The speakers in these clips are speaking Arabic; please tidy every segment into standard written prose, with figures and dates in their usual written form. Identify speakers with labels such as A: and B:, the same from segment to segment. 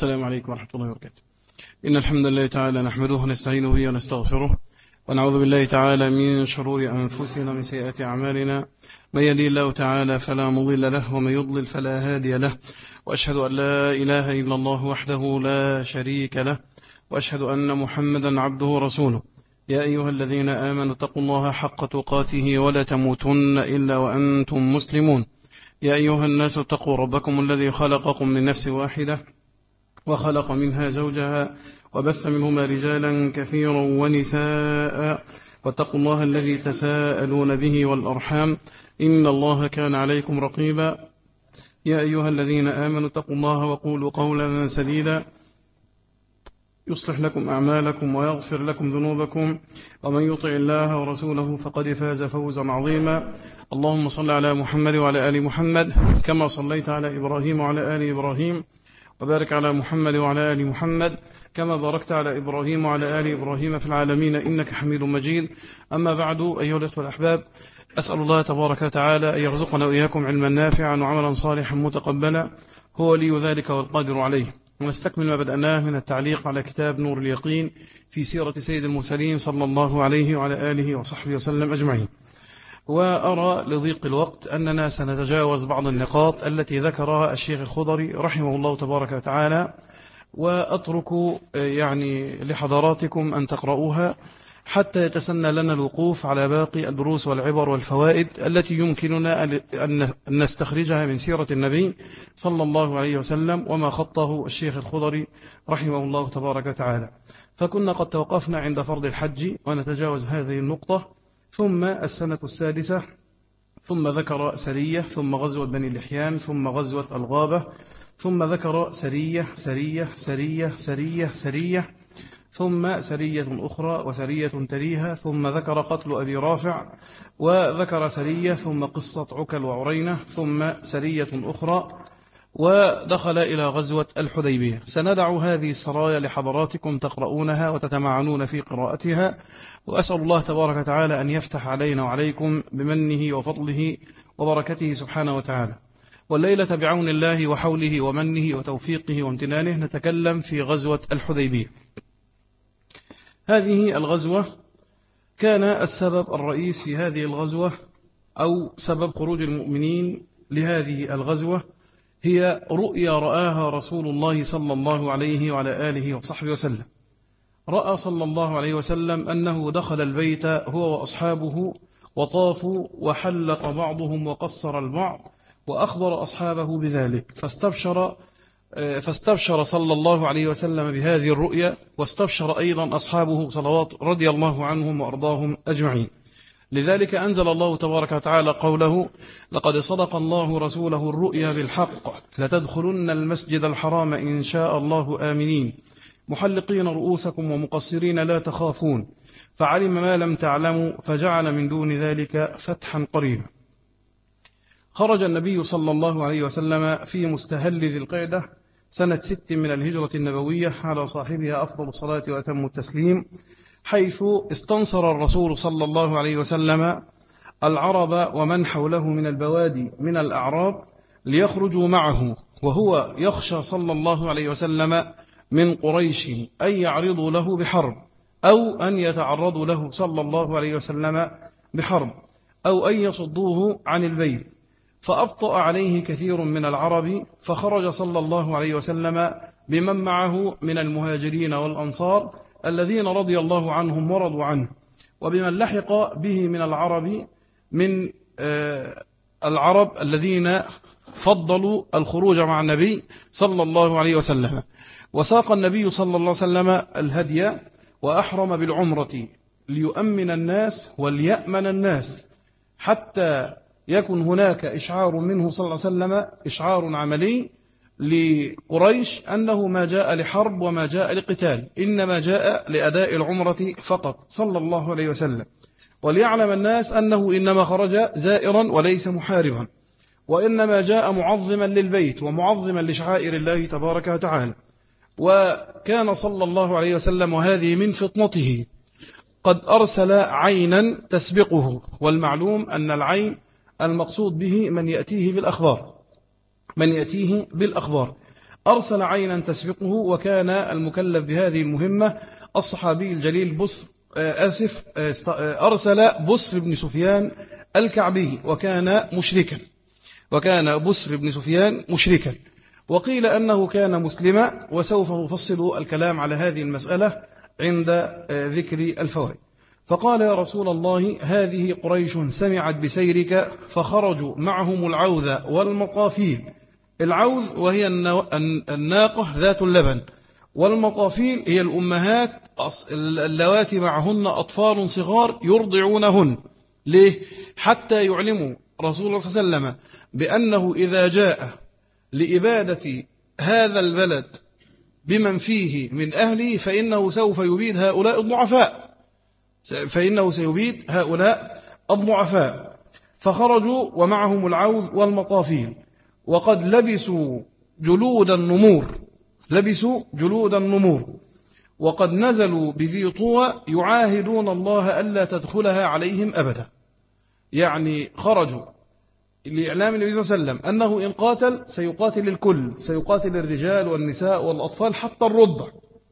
A: السلام عليكم ورحمة الله وبركاته. إن الحمد لله تعالى نحمده ونستعينه به ونستغفره ونعوذ بالله تعالى من شرور أنفسنا ومن سيئات أعمالنا. من يهده الله تعالى فلا مضل له ومن يضلل فلا هادي له، وأشهد أن لا إله إلا الله وحده لا شريك له، وأشهد أن محمدا عبده ورسوله. يا أيها الذين آمنوا اتقوا الله حق تقاته ولا تموتن إلا وأنتم مسلمون. يا أيها الناس اتقوا ربكم الذي خلقكم من نفس واحدة وخلق منها زوجها وبث منهما رجالا كثيرا ونساء، واتقوا الله الذي تساءلون به والأرحام إن الله كان عليكم رقيبا. يا أيها الذين آمنوا اتقوا الله وقولوا قولا سديدا يصلح لكم أعمالكم ويغفر لكم ذنوبكم، ومن يطع الله ورسوله فقد فاز فوزا عظيما. اللهم صل على محمد وعلى آل محمد كما صليت على إبراهيم وعلى آل إبراهيم، وبارك على محمد وعلى آل محمد كما باركت على إبراهيم وعلى آل إبراهيم في العالمين إنك حميد مجيد. أما بعد، أيها الأخوة الأحباب، أسأل الله تبارك وتعالى أن يرزقنا وإياكم علما نافعا وعملا صالحا متقبلا، هو لي ذلك والقادر عليه. ونستكمل ما بدأناه من التعليق على كتاب نور اليقين في سيرة سيد المرسلين صلى الله عليه وعلى آله وصحبه وسلم أجمعين. وأرى لضيق الوقت أننا سنتجاوز بعض النقاط التي ذكرها الشيخ الخضري رحمه الله تبارك وتعالى، وأترك لحضراتكم أن تقرؤوها حتى يتسنى لنا الوقوف على باقي الدروس والعبر والفوائد التي يمكننا أن نستخرجها من سيرة النبي صلى الله عليه وسلم وما خطه الشيخ الخضري رحمه الله تبارك وتعالى. فكنا قد توقفنا عند فرض الحج ونتجاوز هذه النقطة، ثم السنة السادسة، ثم ذكر سرية، ثم غزوة بني لحيان، ثم غزوة الغابة، ثم ذكر سرية سرية سرية سرية سرية، ثم سرية أخرى وسرية تليها، ثم ذكر قتل أبي رافع، وذكر سرية، ثم قصة عكل وعرينة، ثم سرية أخرى، ودخل إلى غزوة الحديبية. سندع هذه السرايا لحضراتكم تقرؤونها وتتمعنون في قراءتها، وأسأل الله تبارك وتعالى أن يفتح علينا وعليكم بمنه وفضله وبركته سبحانه وتعالى. والليلة بعون الله وحوله ومنه وتوفيقه وامتنانه نتكلم في غزوة الحديبية. هذه الغزوة كان السبب الرئيس في هذه الغزوة أو سبب خروج المؤمنين لهذه الغزوة هي رؤيا رآها رسول الله صلى الله عليه وعلى آله وصحبه وسلم. رأى صلى الله عليه وسلم أنه دخل البيت هو وأصحابه وطافوا وحلق بعضهم وقصر البعض، وأخبر أصحابه بذلك، فاستبشر صلى الله عليه وسلم بهذه الرؤيا، واستبشر أيضا أصحابه صلوات رضي الله عنهم وأرضاهم أجمعين. لذلك أنزل الله تبارك وتعالى قوله: لقد صدق الله رسوله الرؤيا بالحق لتدخلن المسجد الحرام إن شاء الله آمنين محلقين رؤوسكم ومقصرين لا تخافون فعلم ما لم تعلموا فجعل من دون ذلك فتحا قريبا. خرج النبي صلى الله عليه وسلم في مستهل ذي القعدة سنة 6 من الهجرة النبوية على صاحبها أفضل الصلاة وأتم التسليم، حيث استنصر الرسول صلى الله عليه وسلم العرب ومن حوله من البوادي من الأعراب ليخرجوا معه، وهو يخشى صلى الله عليه وسلم من قريش أن يعرضوا له بحرب، أو أن يتعرضوا له صلى الله عليه وسلم بحرب، أو أن يصدوه عن البيت. فأبطأ عليه كثير من العرب، فخرج صلى الله عليه وسلم بمن معه من المهاجرين والأنصار الذين رضي الله عنهم ورضوا عنه، وبمن لحق به من العرب من العرب الذين فضلوا الخروج مع النبي صلى الله عليه وسلم. وساق النبي صلى الله عليه وسلم الهدي وأحرم بالعمرة ليؤمن الناس وليأمن الناس، حتى يكون هناك إشعار منه صلى الله عليه وسلم، إشعار عملي لقريش أنه ما جاء لحرب وما جاء لقتال، إنما جاء لأداء العمرة فقط صلى الله عليه وسلم، وليعلم الناس أنه إنما خرج زائرا وليس محاربا، وإنما جاء معظما للبيت ومعظما لشعائر الله تبارك وتعالى. وكان صلى الله عليه وسلم، وهذه من فطنته، قد أرسل عينا تسبقه، والمعلوم أن العين المقصود به من يأتيه بالأخبار، أرسل عينا تسبقه، وكان المكلف بهذه المهمة الصحابي الجليل أرسل بصر بن سفيان الكعبي، وكان بصر بن سفيان مشركا، وقيل أنه كان مسلما، وسوف نفصل الكلام على هذه المسألة عند ذكر الفوائد. فقال: يا رسول الله، هذه قريش سمعت بسيرك فخرجوا معهم العوذ والمطافيل. العوذ وهي الناقة ذات اللبن، والمطافيل هي الأمهات اللواتي معهن أطفال صغار يرضعونهن. ليه؟ حتى يعلموا رسول الله صلى الله عليه وسلم بأنه إذا جاء لإبادة هذا البلد بمن فيه من أهله فإنه سوف يبيد هؤلاء الضعفاء. فخرجوا ومعهم العوذ والمطافيل، وقد لبسوا جلود النمور، وقد نزلوا بذي طوى يعاهدون الله ألا تدخلها عليهم أبدا. يعني خرجوا لإعلام النبي صلى الله عليه وسلم أنه إن قاتل سيقاتل الكل، سيقاتل الرجال والنساء والأطفال حتى الرضع،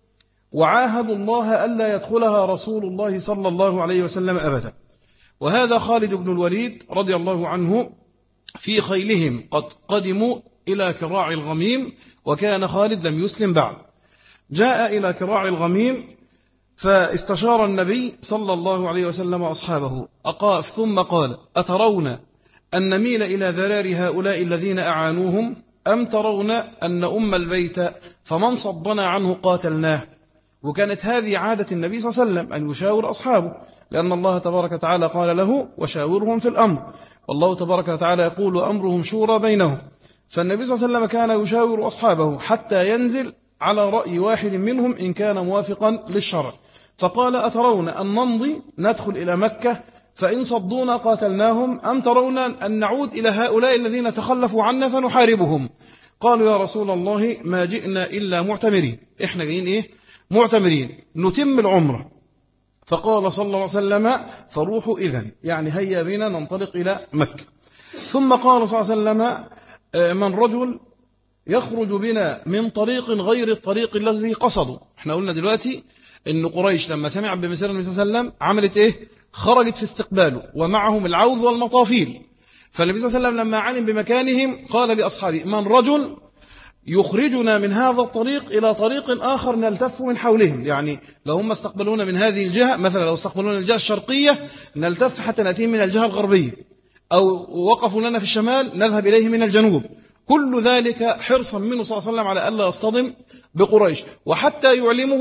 A: وعاهدوا الله ألا يدخلها رسول الله صلى الله عليه وسلم أبدا. وهذا خالد بن الوليد رضي الله عنه في خيلهم قد قدموا إلى كراع الغميم، وكان خالد لم يسلم بعد. جاء إلى كراع الغميم فاستشار النبي صلى الله عليه وسلم أصحابه ثم قال: أترون أن نميل إلى ذرار هؤلاء الذين أعانوهم، أم ترون أن أم البيت فمن صدنا عنه قاتلناه؟ وكانت هذه عادة النبي صلى الله عليه وسلم أن يشاور أصحابه، لأن الله تبارك وتعالى قال له: وشاورهم في الأمر. والله تبارك وتعالى يقول: أمرهم شورى بينهم. فالنبي صلى الله عليه وسلم كان يشاور أصحابه حتى ينزل على رأي واحد منهم إن كان موافقا للشرع. فقال: أترون أن نمضي ندخل إلى مكة فإن صدونا قاتلناهم، أم ترون أن نعود إلى هؤلاء الذين تخلفوا عنا فنحاربهم؟ قالوا: يا رسول الله، ما جئنا إلا معتمرين، إحنا جايين معتمرين نتم العمرة. فقال صلى الله عليه وسلم: فروحوا إذن، يعني هيا بنا ننطلق إلى مكة. ثم قال صلى الله عليه وسلم: من رجل يخرج بنا من طريق غير الطريق الذي قصدوا. احنا قلنا دلوقتي ان قريش لما سمعت بمسير النبي صلى الله عليه وسلم عملت خرجت في استقباله ومعهم العوذ والمطافيل. فالنبي صلى الله عليه وسلم لما علم بمكانهم قال لأصحابه: من رجل يخرجنا من هذا الطريق إلى طريق آخر نلتف من حولهم، يعني لو هم استقبلونا من هذه الجهة، مثلا لو استقبلونا الجهة الشرقية نلتف حتى نأتي من الجهة الغربية، أو وقفوا لنا في الشمال نذهب إليه من الجنوب. كل ذلك حرصا منه صلى الله عليه وسلم على ألا يصطدم بقريش، وحتى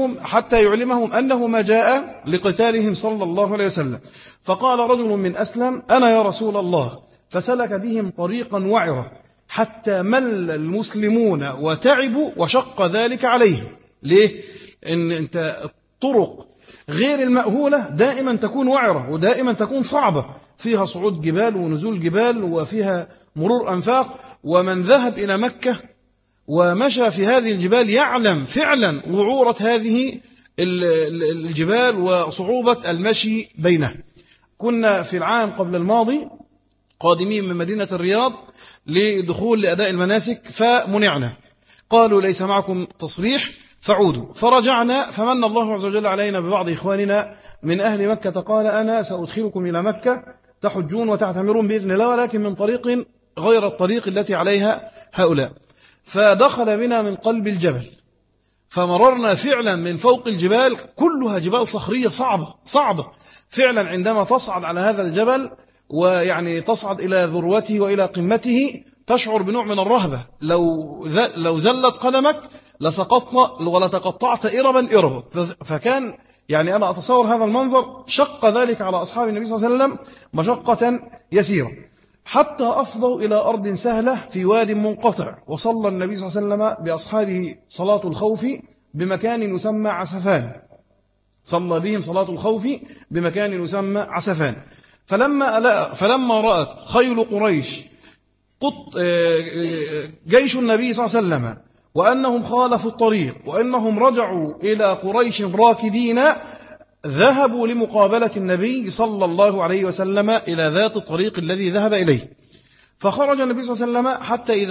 A: يعلمهم أنه ما جاء لقتالهم صلى الله عليه وسلم. فقال رجل من أسلم: أنا يا رسول الله. فسلك بهم طريقا وعرا حتى مل المسلمون وتعبوا وشق ذلك عليهم. ليه؟ إن أنت الطرق غير المأهولة دائما تكون وعرة ودائما تكون صعبة، فيها صعود جبال ونزول جبال وفيها مرور أنفاق. ومن ذهب إلى مكة ومشى في هذه الجبال يعلم فعلا وعورة هذه الجبال وصعوبة المشي بينها. كنا في العام قبل الماضي قادمين من مدينة الرياض لدخول لأداء المناسك فمنعنا، قالوا: ليس معكم تصريح فعودوا. فرجعنا فمن الله عز وجل علينا ببعض إخواننا من أهل مكة، قال: أنا سأدخلكم إلى مكة تحجون وتعتمرون بإذن الله، ولكن من طريق غير الطريق التي عليها هؤلاء. فدخل بنا من قلب الجبل، فمررنا فعلا من فوق الجبال، كلها جبال صخرية صعبة فعلا. عندما تصعد على هذا الجبل ويعني تصعد إلى ذروته وإلى قمته تشعر بنوع من الرهبة، لو زلت قدمك لسقطت ولتقطعت إربا. فكان يعني أنا أتصور هذا المنظر شق ذلك على أصحاب النبي صلى الله عليه وسلم مشقة يسيرة، حتى أفضوا إلى أرض سهلة في واد منقطع. وصلى النبي صلى الله عليه وسلم بأصحابه صلاة الخوف بمكان يسمى عسفان، صلى بهم صلاة الخوف بمكان يسمى عسفان. فلما رأت خيل قريش جيش النبي صلى الله عليه وسلم وأنهم خالفوا الطريق وأنهم رجعوا إلى قريش راكدين، ذهبوا لمقابلة النبي صلى الله عليه وسلم إلى ذات الطريق الذي ذهب إليه. فخرج النبي صلى الله عليه وسلم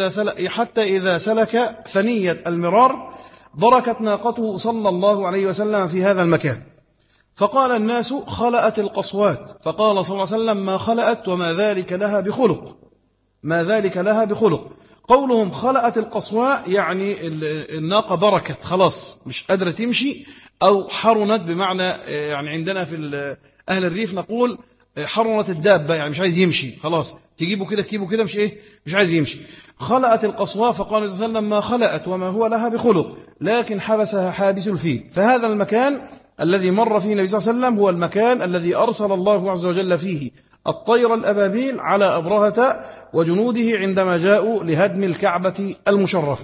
A: حتى إذا سلك ثنية المرار بركت ناقته صلى الله عليه وسلم في هذا المكان. فقال الناس خلأت القصوات، فقال صلى الله عليه وسلم ما خلأت وما ذلك لها بخلق، ما ذلك لها بخلق. قولهم خلأت القصواء يعني الناقة بركت خلاص مش قادرة تمشي، أو حرنت، بمعنى يعني عندنا في أهل الريف نقول حرنت الدابة، يعني مش عايز يمشي خلاص، تجيبه كده مش عايز يمشي. خلأت القصواء، فقال صلى الله عليه وسلم ما خلأت وما هو لها بخلق، لكن حبسها حابس الفيل. فهذا المكان الذي مر فيه النبي صلى الله عليه وسلم هو المكان الذي أرسل الله عز وجل فيه الطير الأبابيل على أبرهة وجنوده عندما جاءوا لهدم الكعبة المشرفة.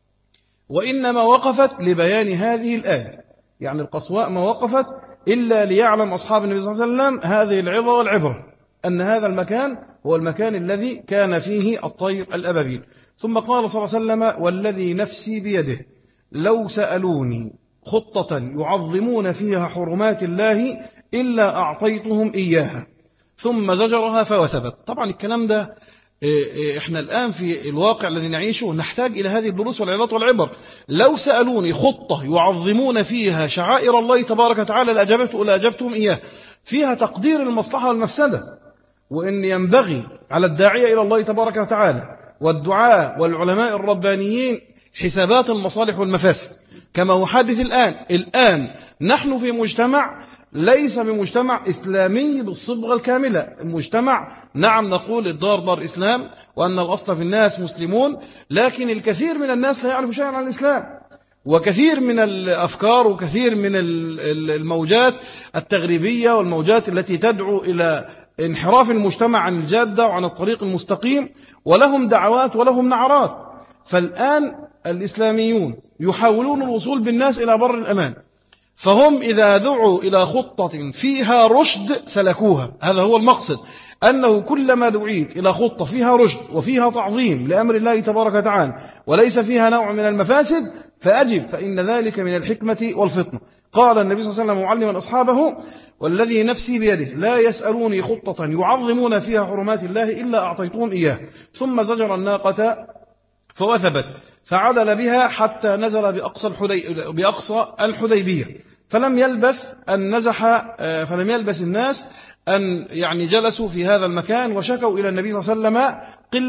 A: وإنما وقفت لبيان هذه الآية، يعني القصواء ما وقفت إلا ليعلم أصحاب النبي صلى الله عليه وسلم هذه العظة والعبرة، أن هذا المكان هو المكان الذي كان فيه الطير الأبابيل. ثم قال صلى الله عليه وسلم والذي نفسي بيده لو سألوني خطة يعظمون فيها حرمات الله إلا أعطيتهم إياها، ثم زجرها فوثبت. طبعا الكلام ده احنا الآن في الواقع الذي نعيشه نحتاج إلى هذه الدروس والعظات والعبر. لو سألوني خطة يعظمون فيها شعائر الله تبارك وتعالى لأجبتهم إياه، فيها تقدير المصلحة والمفسدة، وإن ينبغي على الداعية إلى الله تبارك وتعالى والدعاء والعلماء الربانيين حسابات المصالح والمفاسد كما هو حادث الآن نحن في مجتمع ليس بمجتمع إسلامي بالصبغة الكاملة. المجتمع نعم نقول الدار دار إسلام وأن الأصل في الناس مسلمون، لكن الكثير من الناس لا يعرف شيئا عن الإسلام، وكثير من الأفكار وكثير من الموجات التغريبية والموجات التي تدعو إلى انحراف المجتمع عن الجادة وعن الطريق المستقيم، ولهم دعوات ولهم نعرات. فالآن الإسلاميون يحاولون الوصول بالناس إلى بر الأمان، فهم إذا دعوا إلى خطة فيها رشد سلكوها. هذا هو المقصد، أنه كلما دعيت إلى خطة فيها رشد وفيها تعظيم لأمر الله تبارك وتعالى وليس فيها نوع من المفاسد فأجب، فإن ذلك من الحكمة والفطنة. قال النبي صلى الله عليه وسلم معلما أصحابه والذي نفسي بيده لا يسألوني خطة يعظمون فيها حرمات الله إلا أعطيتهم إياه، ثم زجر الناقة فوثبت فعدل بها حتى نزل بأقصى الحديبية. فلم يلبس الناس أن يعني جلسوا في هذا المكان وشكوا إلى النبي صلى الله عليه وسلم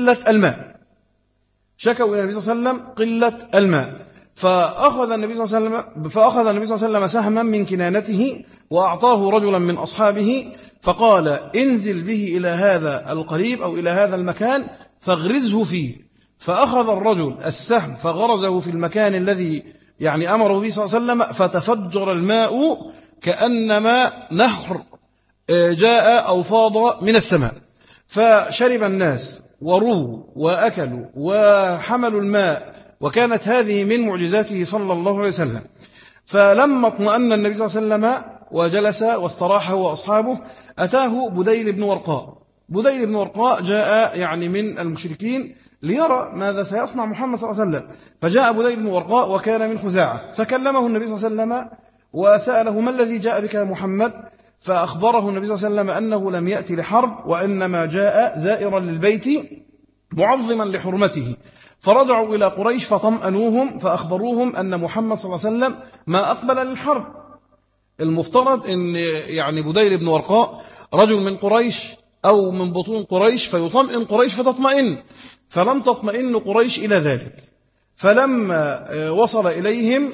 A: قلة الماء. فأخذ النبي صلى الله عليه وسلم سهما من كنانته وأعطاه رجلا من أصحابه، فقال انزل به إلى هذا القريب أو إلى هذا المكان فاغرزه فيه. فأخذ الرجل السهم فغرزه في المكان الذي يعني أمره به صلى الله عليه وسلم، فتفجر الماء كأنما نهر جاء أو فاض من السماء. فشرب الناس وروا وأكلوا وحملوا الماء، وكانت هذه من معجزاته صلى الله عليه وسلم. فلما اطمأن النبي صلى الله عليه وسلم وجلس واستراح هو وأصحابه أتاه بديل بن ورقاء. بديل بن ورقاء جاء يعني من المشركين ليرى ماذا سيصنع محمد صلى الله عليه وسلم. فجاء بديل بن ورقاء وكان من خزاعة، فكلمه النبي صلى الله عليه وسلم وسأله ما الذي جاء بك يا محمد؟ فأخبره النبي صلى الله عليه وسلم أنه لم يأتي لحرب، وإنما جاء زائرا للبيت معظما لحرمته. فرجعوا إلى قريش فطمأنوهم فأخبروهم أن محمد صلى الله عليه وسلم ما أقبل للحرب. المفترض أن يعني بديل بن ورقاء رجل من قريش أو من بطون قريش فيطمئن قريش فتطمئن، فلم تطمئن قريش إلى ذلك. فلما وصل إليهم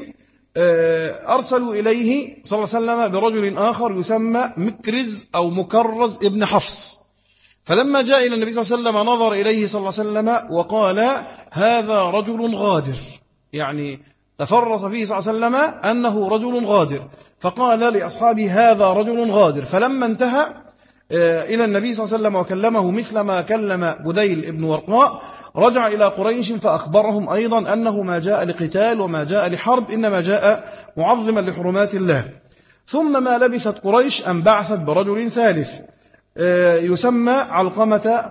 A: أرسلوا إليه صلى الله عليه وسلم برجل آخر يسمى مكرز أو مكرز ابن حفص. فلما جاء إلى النبي صلى الله عليه وسلم نظر إليه صلى الله عليه وسلم وقال هذا رجل غادر، يعني تفرس فيه صلى الله عليه وسلم أنه رجل غادر، فقال لأصحابه هذا رجل غادر. فلما انتهى إلى النبي صلى الله عليه وسلم وكلمه مثل ما كلم بديل ابن ورقاء، رجع إلى قريش فأخبرهم أيضا أنه ما جاء لقتال وما جاء لحرب، إنما جاء معظما لحرمات الله. ثم ما لبثت قريش أن بعثت برجل ثالث يسمى علقمة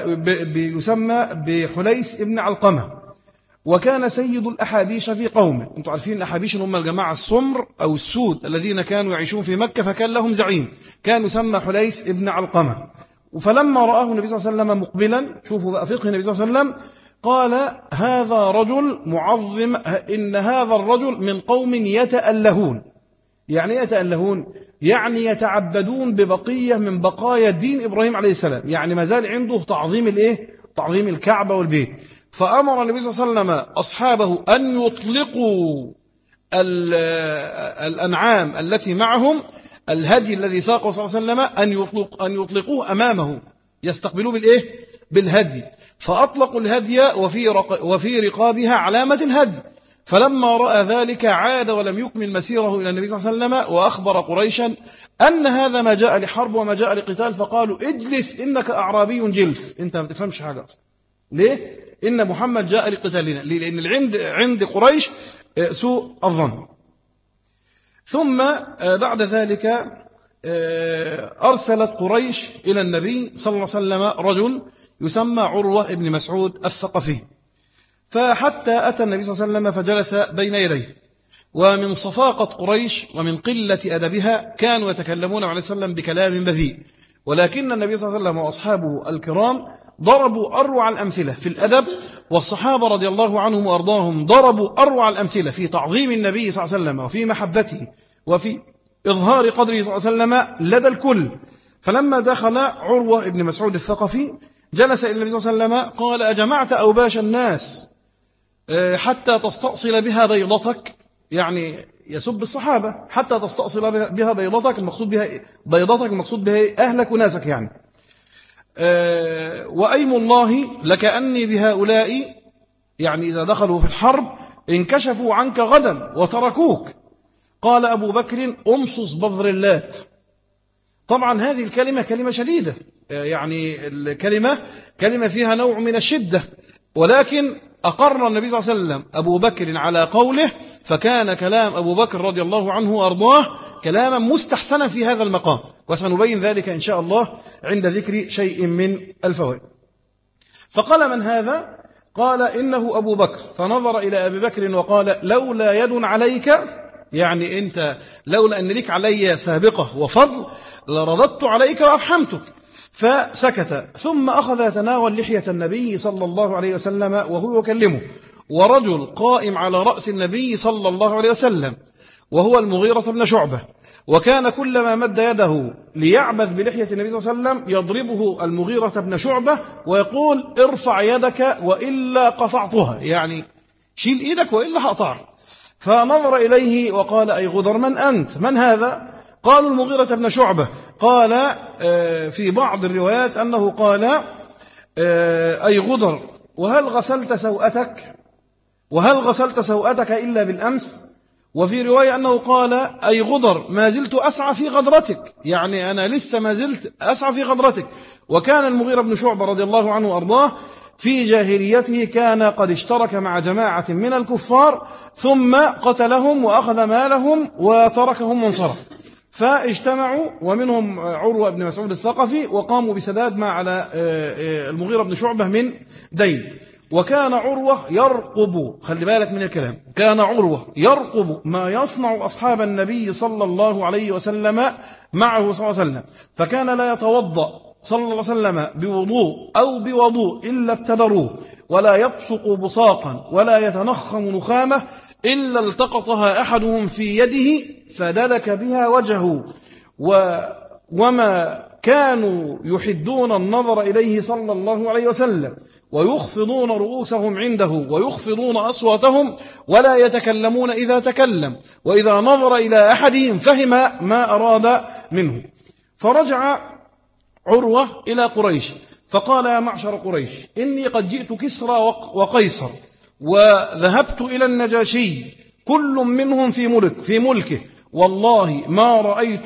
A: يسمى بحليس ابن علقمة، وكان سيد الأحابيش في قومه. أنتم عارفين الأحابيش هم الجماعة السمر أو السود الذين كانوا يعيشون في مكة، فكان لهم زعيم كان يسمى حليس ابن علقمة. فلما رآه النبي صلى الله عليه وسلم مقبلا، شوفوا بقى فقه النبي صلى الله عليه وسلم، قال هذا رجل معظم، إن هذا الرجل من قوم يتألهون. يعني يتألهون يعني يتعبدون ببقية من بقايا دين إبراهيم عليه السلام، يعني ما زال عنده تعظيم تعظيم الكعبة والبيت. فأمر النبي صلى الله عليه وسلم أصحابه أن يطلقوا الأنعام التي معهم، الهدي الذي ساقه صلى الله عليه وسلم أن يطلقوه أمامه، يستقبلوه بالهدي. فأطلقوا الهدي وفي رقابها علامة الهدي. فلما رأى ذلك عاد ولم يكمل مسيره إلى النبي صلى الله عليه وسلم، وأخبر قريشا أن هذا ما جاء لحرب وما جاء لقتال. فقالوا اجلس إنك أعرابي جلف، أنت ما تفهمش حاجة أصلا. ليه؟ إن محمد جاء لقتالنا، لأن عند قريش سوء الظن. ثم بعد ذلك أرسلت قريش إلى النبي صلى الله عليه وسلم رجل يسمى عروة بن مسعود الثقفي، فحتى أتى النبي صلى الله عليه وسلم فجلس بين يديه. ومن صفاقة قريش ومن قلة أدبها كانوا يتكلمون عليه وسلم بكلام بذيء، ولكن النبي صلى الله عليه وسلم وأصحابه الكرام ضربوا أروع الأمثلة في الأدب، والصحابة رضي الله عنهم وأرضاهم ضربوا أروع الأمثلة في تعظيم النبي صلى الله عليه وسلم وفي محبته وفي إظهار قدره صلى الله عليه وسلم لدى الكل. فلما دخل عروة بن مسعود الثقفي جلس إلى النبي صلى الله عليه وسلم قال أجمعت أوباش الناس حتى تستأصل بها بيضتك؟ يعني يسب الصحابة، حتى تستأصل بها بيضتك، المقصود بها بيضتك، المقصود بها أهلك وناسك يعني. وأيم الله لكأني بهؤلاء، يعني إذا دخلوا في الحرب انكشفوا عنك غدا وتركوك. قال أبو بكر أمصص بذر اللات. طبعا هذه الكلمة كلمة شديدة، يعني كلمة فيها نوع من الشدة، ولكن أقر النبي صلى الله عليه وسلم أبو بكر على قوله، فكان كلام أبو بكر رضي الله عنه وأرضاه كلاما مستحسنا في هذا المقام، وسنبين ذلك إن شاء الله عند ذكر شيء من الفوائد. فقال من هذا؟ قال إنه أبو بكر. فنظر إلى أبي بكر وقال لولا يد عليك، يعني أنت لولا أن لك علي سابقة وفضل لرددت عليك وأفحمتك. فسكت، ثم أخذ يتناول لحية النبي صلى الله عليه وسلم وهو يكلمه، ورجل قائم على رأس النبي صلى الله عليه وسلم وهو المغيرة بن شعبة، وكان كلما مد يده ليعبث بلحية النبي صلى الله عليه وسلم يضربه المغيرة بن شعبة ويقول ارفع يدك وإلا قطعتها، يعني شيل إيدك وإلا هقطعها. فنظر إليه وقال أي غدر من أنت؟ من هذا؟ قالوا المغيرة بن شعبة. قال في بعض الروايات أنه قال أي غدر وهل غسلت سوءتك إلا بالأمس؟ وفي رواية أنه قال أي غدر ما زلت أسعى في غدرتك، يعني أنا لسه ما زلت أسعى في غدرتك. وكان المغيرة بن شعبة رضي الله عنه وأرضاه في جاهليته كان قد اشترك مع جماعة من الكفار ثم قتلهم وأخذ مالهم وتركهم وانصرف، فاجتمعوا ومنهم عروة بن مسعود الثقفي وقاموا بسداد ما على المغيرة بن شعبة من دين. وكان عروة يرقب، خلي بالك من الكلام، كان عروة يرقب ما يصنع أصحاب النبي صلى الله عليه وسلم معه صلى الله عليه وسلم، فكان لا يتوضأ صلى الله عليه وسلم بوضوء أو بوضوء إلا ابتدروه، ولا يبصق بصاقا ولا يتنخم نخامة إلا التقطها أحدهم في يده فدلك بها وجهه. وما كانوا يحدون النظر إليه صلى الله عليه وسلم ويخفضون رؤوسهم عنده ويخفضون أصواتهم ولا يتكلمون إذا تكلم، وإذا نظر إلى أحدهم فهم ما أراد منه. فرجع عروة إلى قريش فقال يا معشر قريش إني قد جئت كسرى وقيصر وذهبت إلى النجاشي كل منهم في ملكه، والله ما رأيت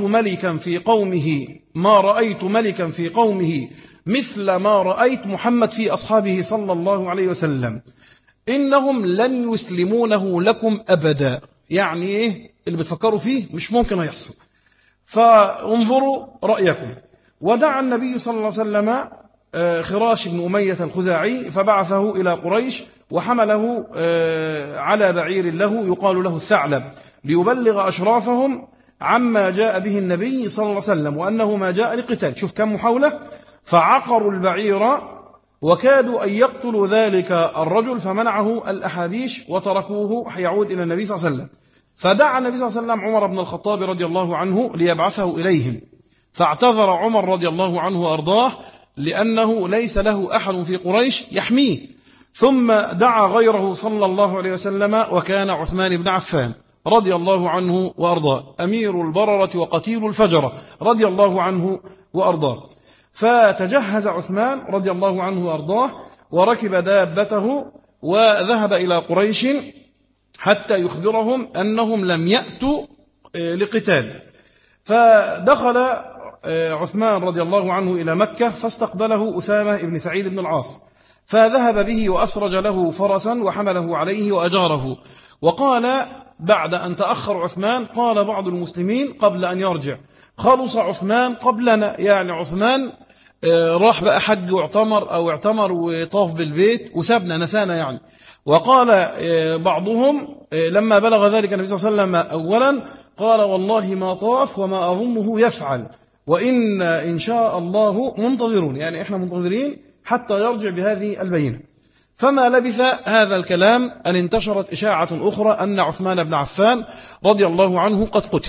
A: ملكا في قومه مثل ما رأيت محمد في أصحابه صلى الله عليه وسلم، إنهم لن يسلمونه لكم أبدا. يعني إيه اللي بتفكروا فيه مش ممكن يحصل، فانظروا رأيكم. ودعا النبي صلى الله عليه وسلم خراش بن أمية الخزاعي فبعثه إلى قريش وحمله على بعير له يقال له الثعلب ليبلغ أشرافهم عما جاء به النبي صلى الله عليه وسلم وأنه ما جاء لقتال. شوف كم محاولة، فعقروا البعير وكادوا أن يقتلوا ذلك الرجل، فمنعه الأحابيش وتركوه يعود إلى النبي صلى الله عليه وسلم. فدعا النبي صلى الله عليه وسلم عمر بن الخطاب رضي الله عنه ليبعثه إليهم، فاعتذر عمر رضي الله عنه وأرضاه لأنه ليس له أحد في قريش يحميه. ثم دعا غيره صلى الله عليه وسلم، وكان عثمان بن عفان رضي الله عنه وأرضاه أمير البررة وقتيل الفجرة رضي الله عنه وأرضاه. فتجهز عثمان رضي الله عنه وأرضاه وركب دابته وذهب إلى قريش حتى يخبرهم أنهم لم يأتوا لقتال. فدخل عثمان رضي الله عنه إلى مكة، فاستقبله أسامة بن سعيد بن العاص، فذهب به وأسرج له فرسا وحمله عليه وأجاره. وقال بعد أن تأخر عثمان، قال بعض المسلمين قبل أن يرجع: خلص عثمان قبلنا، يعني عثمان راح بقى حج واعتمر أو اعتمر وطاف بالبيت وسابنا نسانا يعني. وقال بعضهم لما بلغ ذلك النبي صلى الله عليه وسلم أولا قال: والله ما طاف وما أظنه يفعل، وإن شاء الله منتظرون، يعني إحنا منتظرين حتى يرجع بهذه البينة. فما لبث هذا الكلام أن انتشرت إشاعة أخرى أن عثمان بن عفان رضي الله عنه قد قتل.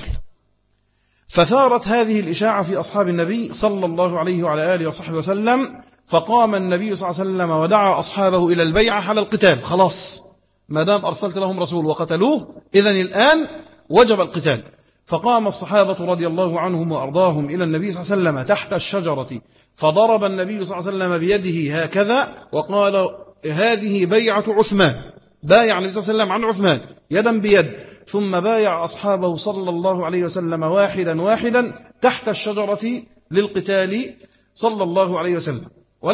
A: فثارت هذه الإشاعة في أصحاب النبي صلى الله عليه وعلى آله وصحبه وسلم، فقام النبي صلى الله عليه وسلم ودعا أصحابه إلى البيعة على القتال. خلاص، ما دام أرسلت لهم رسول وقتلوه، إذن الآن وجب القتال. فقام الصحابة رضي الله عنهم وأرضاهم إلى النبي صلى الله عليه وسلم تحت الشجرة، فضرب النبي صلى الله عليه وسلم بيده هكذا وقال: هذه بيعة عثمان. بايع النبي صلى الله عليه وسلم عن عثمان يدا بيد، ثم بايع أصحابه صلى الله عليه وسلم واحدا واحدا تحت الشجرة للقتال صلى الله عليه وسلم.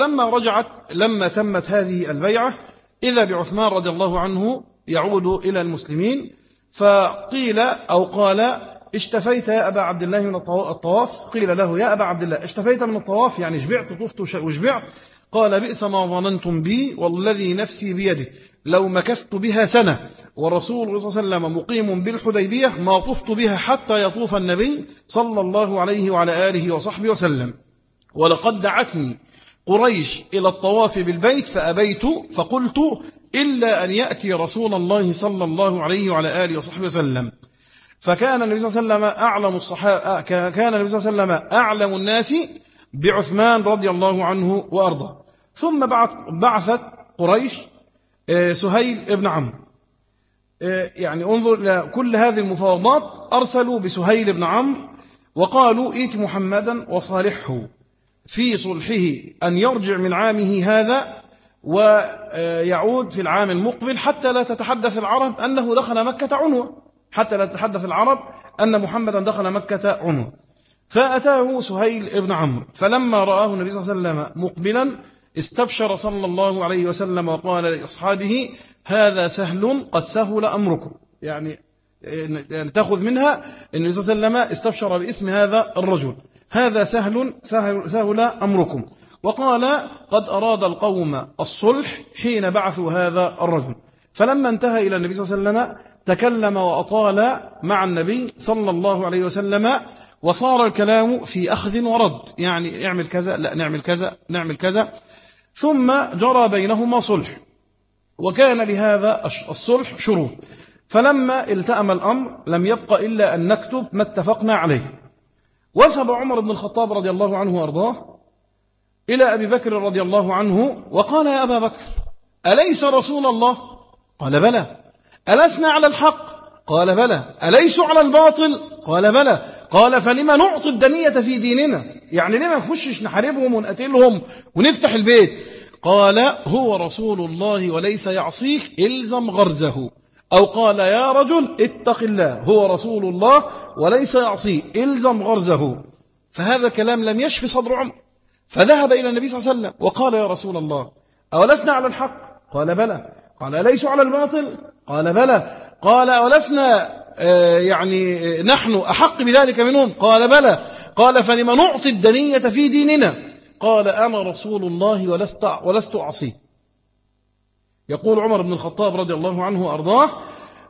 A: لما تمت هذه البيعة، إذا بعثمان رضي الله عنه يعود إلى المسلمين، فقيل أو قال: اشتفيت يا أبا عبد الله من الطواف؟ قيل له: يا أبا عبد الله اشتفيت من الطواف، يعني شبعت، طفت وشبعت؟ قال: بئس ما ظننتم بي والذي نفسي بيده، لو مكثت بها سنة ورسول صلى الله عليه وسلم مقيم بالحديبية ما طفت بها حتى يطوف النبي صلى الله عليه وعلى آله وصحبه وسلم. ولقد دعتني قريش إلى الطواف بالبيت فأبيت، فقلت: إلا أن يأتي رسول الله صلى الله عليه وعلى آله وصحبه وسلم. فكان النبي صلى الله عليه وسلم أعلم الصحابة، كان النبي صلى الله عليه وسلم أعلم الناس بعثمان رضي الله عنه وأرضاه. ثم بعثت قريش سهيل ابن عمرو، يعني انظر إلى كل هذه المفاوضات، أرسلوا بسهيل ابن عمرو وقالوا: ائت محمدا وصالحه في صلحه أن يرجع من عامه هذا ويعود في العام المقبل، حتى لا تتحدث العرب أنه دخل مكة عنوة، حتى لا تتحدث العرب أن محمدا دخل مكة عنوة. فأتاه سهيل ابن عمرو، فلما رآه النبي صلى الله عليه وسلم مقبلا استبشر صلى الله عليه وسلم وقال لأصحابه: هذا سهل قد سهل أمركم، يعني تأخذ منها أن النبي صلى الله عليه وسلم استبشر باسم هذا الرجل: هذا سهل أمركم. وقال: قد أراد القوم الصلح حين بعثوا هذا الرجل. فلما انتهى إلى النبي صلى الله عليه وسلم تكلم وأطال مع النبي صلى الله عليه وسلم، وصار الكلام في أخذ ورد، يعني اعمل كذا، لا نعمل كذا، نعمل كذا. ثم جرى بينهما صلح، وكان لهذا الصلح شروط. فلما التأم الأمر لم يبق إلا أن نكتب ما اتفقنا عليه. وثب عمر بن الخطاب رضي الله عنه وأرضاه إلى أبي بكر رضي الله عنه وقال: يا أبا بكر، أليس رسول الله؟ قال: بلى. ألسنا على الحق؟ قال: بلى. أليس على الباطل؟ قال: بلى. قال: فلما نعطي الدنية في ديننا؟ يعني لما نخشش نحاربهم ونقتلهم ونفتح البيت؟ قال: هو رسول الله وليس يعصيه، إلزم غرزه. أو قال: يا رجل اتق الله، هو رسول الله وليس يعصيه، إلزم غرزه. فهذا كلام لم يشفي صدر عمر، فذهب إلى النبي صلى الله عليه وسلم وقال: يا رسول الله، أولسنا على الحق؟ قال: بلى. قال: أليس على الباطل؟ قال: بلى. قال: أولسنا يعني نحن أحق بذلك منهم؟ قال: بلى. قال: فلما نعطي الدنية في ديننا؟ قال: أنا رسول الله ولست أعصيه. يقول عمر بن الخطاب رضي الله عنه وأرضاه: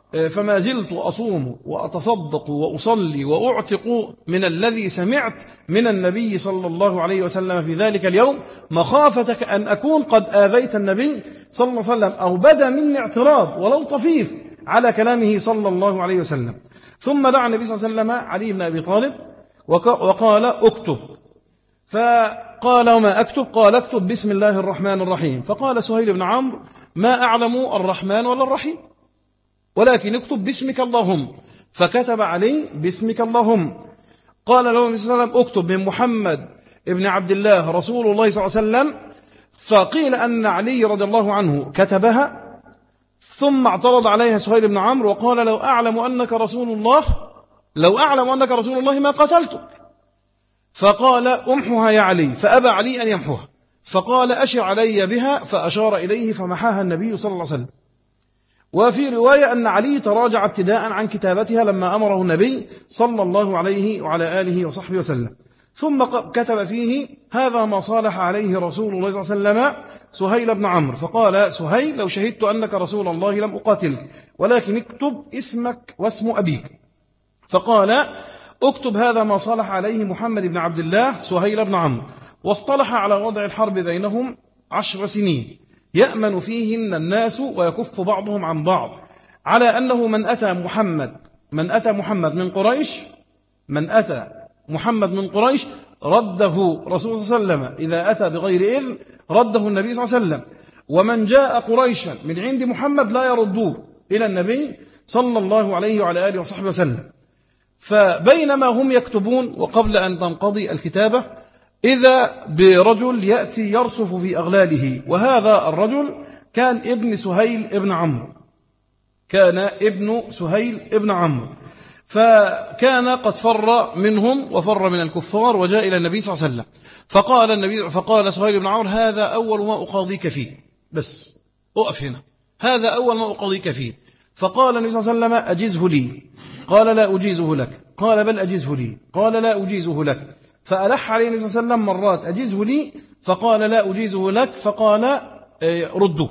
A: فما زلت أصوم وأتصدق وأصلي وأعتق من الذي سمعت من النبي صلى الله عليه وسلم في ذلك اليوم، مخافتك أن أكون قد آذيت النبي صلى الله عليه وسلم أو بدا مني اعتراض ولو طفيف على كلامه صلى الله عليه وسلم. ثم دعا النبي صلى الله عليه وسلم علي بن أبي طالب وقال اكتب، فقال وما أكتب؟ قال اكتب بسم الله الرحمن الرحيم. فقال سهيل بن عمرو ما أعلم الرحمن ولا الرحيم، ولكن اكتب باسمك اللهم. فكتب علي باسمك اللهم. قال له النبي صلى الله عليه وسلم اكتب من محمد ابن عبد الله رسول الله صلى الله عليه وسلم. فقيل أن علي رضي الله عنه كتبها، ثم اعترض عليها سهيل بن عمرو وقال لو أعلم أنك رسول الله ما قتلتك. فقال امحها يا علي، فأبى علي أن يمحوها، فقال أشر علي بها، فأشار إليه فمحاها النبي صلى الله عليه وسلم. وفي رواية أن علي تراجع ابتداء عن كتابتها لما أمره النبي صلى الله عليه وعلى آله وصحبه وسلم، ثم كتب فيه هذا ما صالح عليه رسول الله صلى الله عليه وسلم سهيل بن عمرو. فقال سهيل لو شهدت أنك رسول الله لم أقاتلك، ولكن اكتب اسمك واسم أبيك. فقال اكتب هذا ما صالح عليه محمد بن عبد الله سهيل بن عمرو. واصطلح على وضع الحرب بينهم 10 سنين يأمن فيهن الناس ويكف بعضهم عن بعض، على أنه من أتى محمد من قريش رده رسول صلى الله عليه وسلم، إذا أتى بغير إذن رده النبي صلى الله عليه وسلم. ومن جاء قريشا من عند محمد لا يردوه إلى النبي صلى الله عليه وعلى آله وصحبه وسلم. فبينما هم يكتبون وقبل أن تنقضي الكتابة إذا برجل يأتي يرصف في أغلاله، وهذا الرجل كان ابن سهيل ابن عمرو، فكان قد فر منهم وفر من الكفار وجاء إلى النبي صلى الله عليه وسلم. فقال سهيل بن عمرو هذا أول ما أقاضيك فيه، بس أقف هنا، هذا أول ما أقاضيك فيه. فقال النبي صلى الله عليه وسلم أجزه لي، قال لا أجيزه لك، قال بل أجزه لي، قال لا أجيزه لك. فألح عليه النبي صلى الله عليه وسلم مرات أجزه لي، فقال لا أجيزه لك، فقال رده.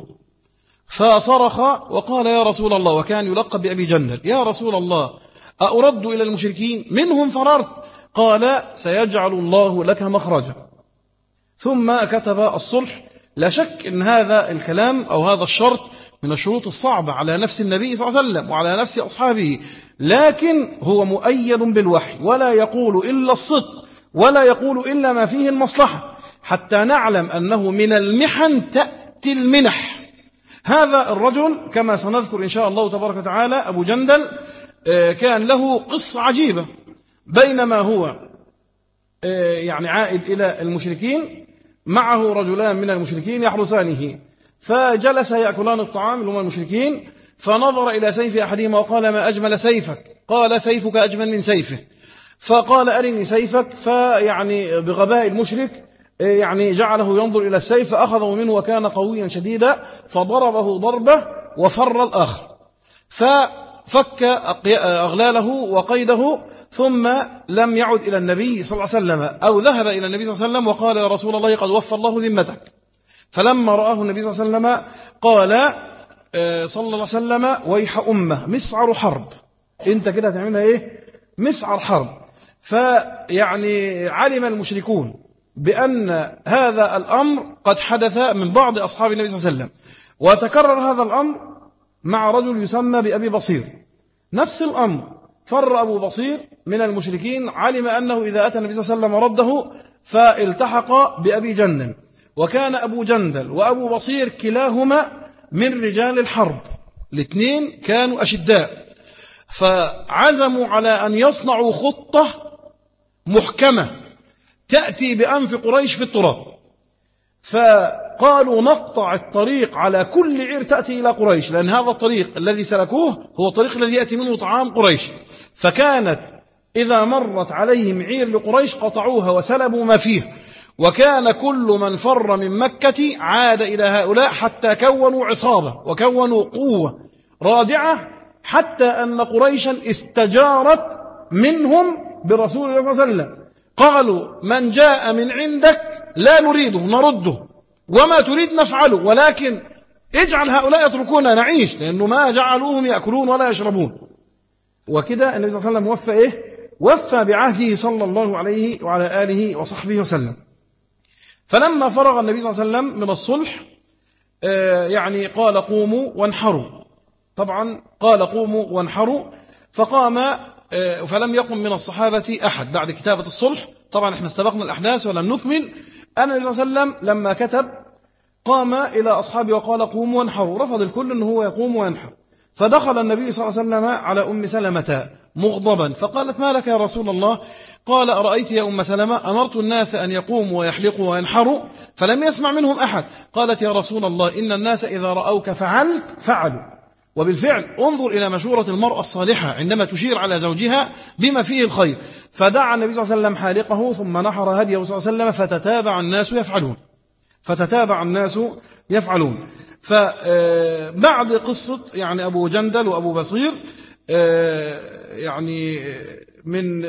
A: فصرخ وقال يا رسول الله، وكان يلقب بأبي جندل، يا رسول الله أرد إلى المشركين منهم فررت؟ قال سيجعل الله لك مخرجا. ثم كتب الصلح. لا شك أن هذا الكلام أو هذا الشرط من الشروط الصعبة على نفس النبي صلى الله عليه وسلم وعلى نفس أصحابه، لكن هو مؤيد بالوحي، ولا يقول إلا الصدق ولا يقول إلا ما فيه المصلحة، حتى نعلم أنه من المحن تأتي المنح. هذا الرجل كما سنذكر إن شاء الله تبارك وتعالى أبو جندل كان له قصة عجيبة. بينما هو يعني عائد إلى المشركين، معه رجلان من المشركين يحرسانه، فجلس يأكلان الطعام اللي هم المشركين، فنظر إلى سيف أحدهما وقال ما أجمل سيفك، قال سيفك أجمل من سيفه. فقال أرني سيفك، فيعني بغباء المشرك يعني جعله ينظر إلى السيف، فأخذه منه وكان قويا شديدا، فضربه ضربة وفر الآخر، ففك أغلاله وقيده، ثم لم يعد إلى النبي صلى الله عليه وسلم، أو ذهب إلى النبي صلى الله عليه وسلم وقال يا رسول الله قد وفى الله ذمتك. فلما رآه النبي صلى الله عليه وسلم قال صلى الله عليه وسلم ويح أمه مسعر حرب، انت كده هتعملها ايه؟ مسعر حرب. فيعني علم المشركون بأن هذا الأمر قد حدث من بعض أصحاب النبي صلى الله عليه وسلم، وتكرر هذا الأمر مع رجل يسمى بأبي بصير، نفس الأمر. فر أبو بصير من المشركين، علم أنه إذا أتى النبي صلى الله عليه وسلم رده، فالتحق بأبي جندل. وكان أبو جندل وأبو بصير كلاهما من رجال الحرب، الاثنين كانوا أشداء، فعزموا على أن يصنعوا خطة محكمة تأتي بأنف قريش في التراب. فقالوا نقطع الطريق على كل عير تأتي إلى قريش، لأن هذا الطريق الذي سلكوه هو الطريق الذي يأتي منه طعام قريش. فكانت إذا مرت عليهم عير لقريش قطعوها وسلبوا ما فيه، وكان كل من فر من مكة عاد إلى هؤلاء حتى كونوا عصابة وكونوا قوة رادعة، حتى أن قريشا استجارت منهم برسول الله صلى الله عليه وسلم. قالوا من جاء من عندك لا نريده نرده، وما تريد نفعله، ولكن اجعل هؤلاء يتركونا نعيش، لأنه ما جعلوهم يأكلون ولا يشربون. وكده النبي صلى الله عليه وسلم وفى إيه؟ وفى بعهده صلى الله عليه وعلى آله وصحبه وسلم. فلما فرغ النبي صلى الله عليه وسلم من الصلح يعني قال قوموا وانحروا. طبعا قال قوموا وانحروا، فقام فلم يقم من الصحابة أحد بعد كتابة الصلح. طبعا احنا استبقنا الأحداث ولم نكمل. أن النبي صلى الله عليه وسلم لما كتب قام إلى أصحابه وقال قوموا وانحروا، رفض الكل أنه هو يقوم وينحر. فدخل النبي صلى الله عليه وسلم على أم سلمة مغضبا، فقالت ما لك يا رسول الله؟ قال أرأيت يا أم سلمة أمرت الناس أن يقوموا ويحلقوا وينحروا فلم يسمع منهم أحد. قالت يا رسول الله إن الناس إذا رأوك فعلت فعلوا. وبالفعل انظر إلى مشورة المرأة الصالحة عندما تشير على زوجها بما فيه الخير. فدعا النبي صلى الله عليه وسلم حالقه ثم نحر هديه صلى الله عليه وسلم، فتتابع الناس يفعلون. فبعد قصة يعني أبو جندل وأبو بصير يعني من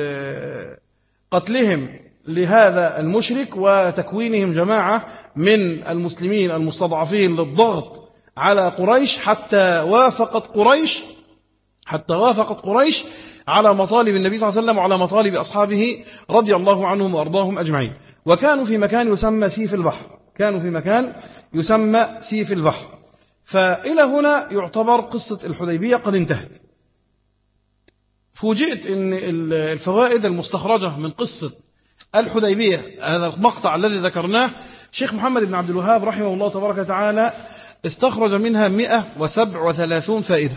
A: قتلهم لهذا المشرك وتكوينهم جماعة من المسلمين المستضعفين للضغط على قريش حتى وافقت قريش على مطالب النبي صلى الله عليه وسلم وعلى مطالب أصحابه رضي الله عنهم وأرضاهم أجمعين. وكانوا في مكان يسمى سيف البحر. فإلى هنا يعتبر قصة الحديبية قد انتهت. فوجئت أن الفوائد المستخرجة من قصة الحديبية، هذا المقطع الذي ذكرناه، شيخ محمد بن عبد الوهاب رحمه الله تبارك وتعالى استخرج منها 137 فائدة.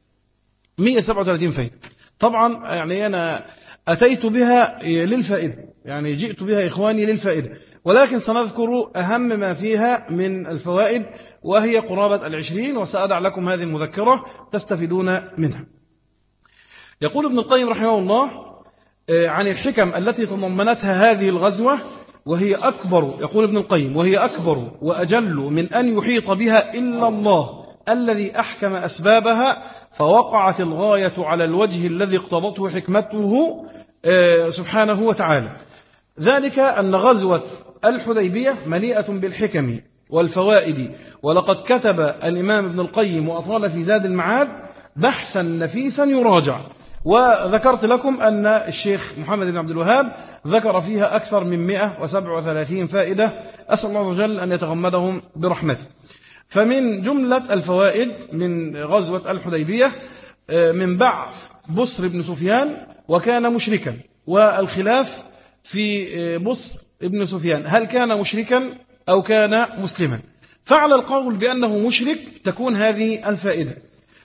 A: 137 فائدة. طبعا يعني أنا أتيت بها للفائدة، يعني جئت بها إخواني للفائدة، ولكن سنذكر أهم ما فيها من الفوائد وهي قرابة 20، وسأدع لكم هذه المذكرة تستفيدون منها. يقول ابن القيم رحمه الله عن الحكم التي تضمنتها هذه الغزوة، وهي أكبر، يقول ابن القيم وهي أكبر وأجل من أن يحيط بها إلا الله الذي أحكم أسبابها، فوقعت الغاية على الوجه الذي اقتضته حكمته سبحانه وتعالى. ذلك أن غزوة الحديبية مليئة بالحكم والفوائد، ولقد كتب الإمام ابن القيم وأطال في زاد المعاد بحثا نفيسا يراجع. وذكرت لكم أن الشيخ محمد بن عبد الوهاب ذكر فيها أكثر من 137 فائدة، أسأل الله عز وجل أن يتغمدهم برحمته. فمن جملة الفوائد من غزوة الحديبية من بعث بصر بن سفيان، وكان مشركا، والخلاف في بصر بن سفيان هل كان مشركا أو كان مسلما. فعلى القول بأنه مشرك تكون هذه الفائدة: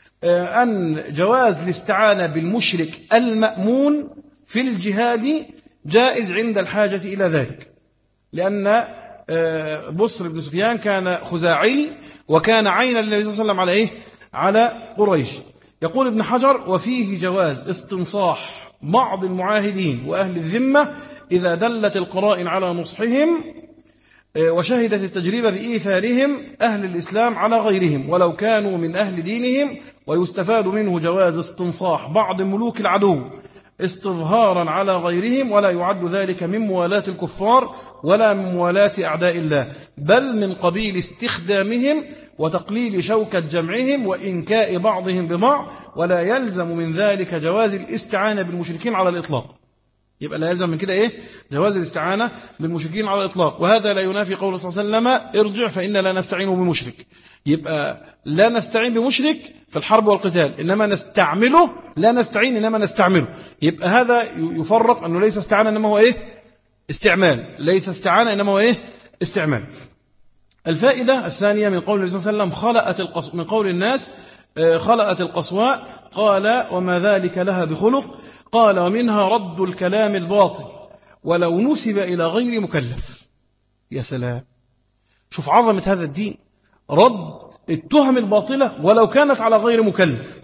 A: أن جواز الاستعانة بالمشرك المأمون في الجهاد جائز عند الحاجة إلى ذلك، لأن بصر بن سفيان كان خزاعي وكان عينا للنبي صلى الله عليه وسلم على إيه؟ على قريش. يقول ابن حجر: وفيه جواز استنصاح بعض المعاهدين وأهل الذمة إذا دلت القرائن على نصحهم وشهدت التجربة بإيثارهم أهل الإسلام على غيرهم ولو كانوا من أهل دينهم. ويستفاد منه جواز استنصاح بعض ملوك العدو استظهارا على غيرهم، ولا يعد ذلك من موالاة الكفار ولا من موالاة أعداء الله، بل من قبيل استخدامهم وتقليل شوكة جمعهم وإنكاء بعضهم ببعض، ولا يلزم من ذلك جواز الاستعانة بالمشركين على الإطلاق. يبقى لا يلزم من كده إيه؟ جواز الاستعانة بالمشركين على الإطلاق. وهذا لا ينافي قول صلى الله عليه وسلم: ارجع فإن لا نستعين بمشرك. يبقى لا نستعين بمشرك في الحرب والقتال، إنما نستعمله، لا نستعين إنما نستعمله. يبقى هذا يفرق أنه ليس استعانة إنما هو إيه؟ استعمال. ليس استعانة إنما هو إيه؟ استعمال. الفائدة الثانية من قول النبي صلى الله عليه وسلم من قول الناس خلأت القصواء، قال: وما ذلك لها بخلق؟ قال: ومنها رد الكلام الباطل ولو نسب إلى غير مكلف. يا سلام، شوف عظمة هذا الدين، رد التهم الباطلة ولو كانت على غير مكلف.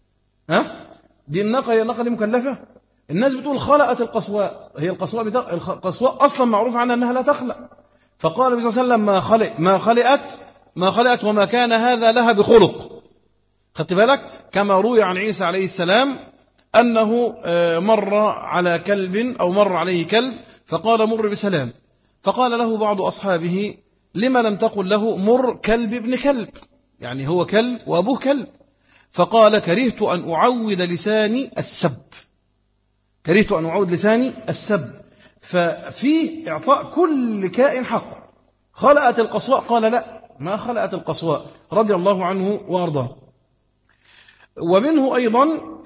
A: دي الناقة دي مكلفة؟ الناس بتقول خلأت القصواء، هي القصواء أصلا معروف عنها أنها لا تخلق. فقال النبي صلى الله عليه وسلم: ما خلقت وما كان هذا لها بخلق. خدت بالك؟ كما روي عن عيسى عليه السلام أنه مر على كلب أو مر عليه كلب فقال: مر بسلام. فقال له بعض أصحابه: لما لم تقل له مر كلب ابن كلب؟ يعني هو كلب وأبوه كلب. فقال كرهت أن أعود لساني السب، كرهت أن أعود لساني السب. ففي إعطاء كل كائن حق. خلقت القصواء؟ قال لا، ما خلقت القصواء، رضي الله عنه وأرضاه. ومنه أيضا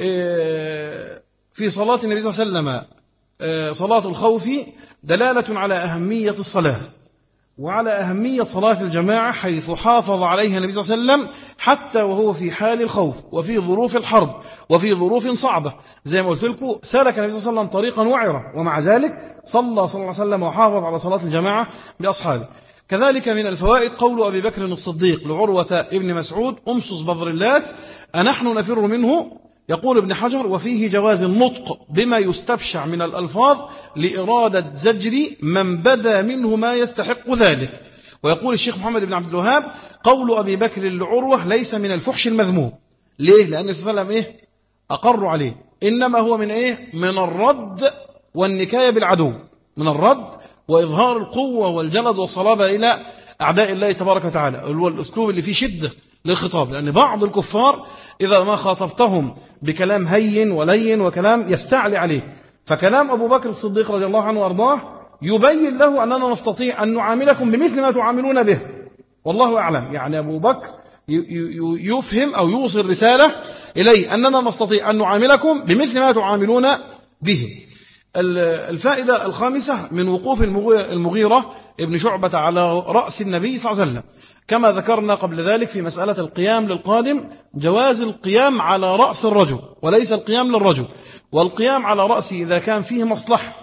A: في صلاة النبي صلى الله عليه وسلم صلاة الخوف دلالة على أهمية الصلاة وعلى أهمية صلاة الجماعة، حيث حافظ عليها النبي صلى الله عليه وسلم حتى وهو في حال الخوف وفي ظروف الحرب وفي ظروف صعبة. زي ما قلت لكم سلك النبي صلى الله عليه وسلم طريقا وعرا، ومع ذلك صلى صلى الله عليه وسلم وحافظ على صلاة الجماعة بأصحابه. كذلك من الفوائد قول أبي بكر الصديق لعروة ابن مسعود أمسس بذرلات أنحن نفر منه. يقول ابن حجر وفيه جواز النطق بما يستبشع من الألفاظ لإرادة زجر من بدا منه ما يستحق ذلك. ويقول الشيخ محمد بن عبد الوهاب قول أبي بكر لعروة ليس من الفحش المذموم. ليه؟ لأن صلى الله عليه وسلم أقر عليه، إنما هو من من الرد والنكاية بالعدو، من الرد وإظهار القوة والجلد والصلابة إلى أعداء الله تبارك وتعالى. هو الأسلوب اللي فيه شدة للخطاب، لأن بعض الكفار إذا ما خاطبتهم بكلام هين ولين وكلام يستعلي عليه، فكلام أبو بكر الصديق رضي الله عنه وأرضاه يبين له أننا نستطيع أن نعاملكم بمثل ما تعاملون به، والله أعلم. يعني أبو بكر يفهم أو يوصل رسالة إليه أننا نستطيع أن نعاملكم بمثل ما تعاملون به. الفائدة الخامسة من وقوف المغيرة ابن شعبة على رأس النبي صلى الله عليه وسلم، كما ذكرنا قبل ذلك في مسألة القيام للقادم، جواز القيام على رأس الرجل وليس القيام للرجل، والقيام على رأسه إذا كان فيه مصلحة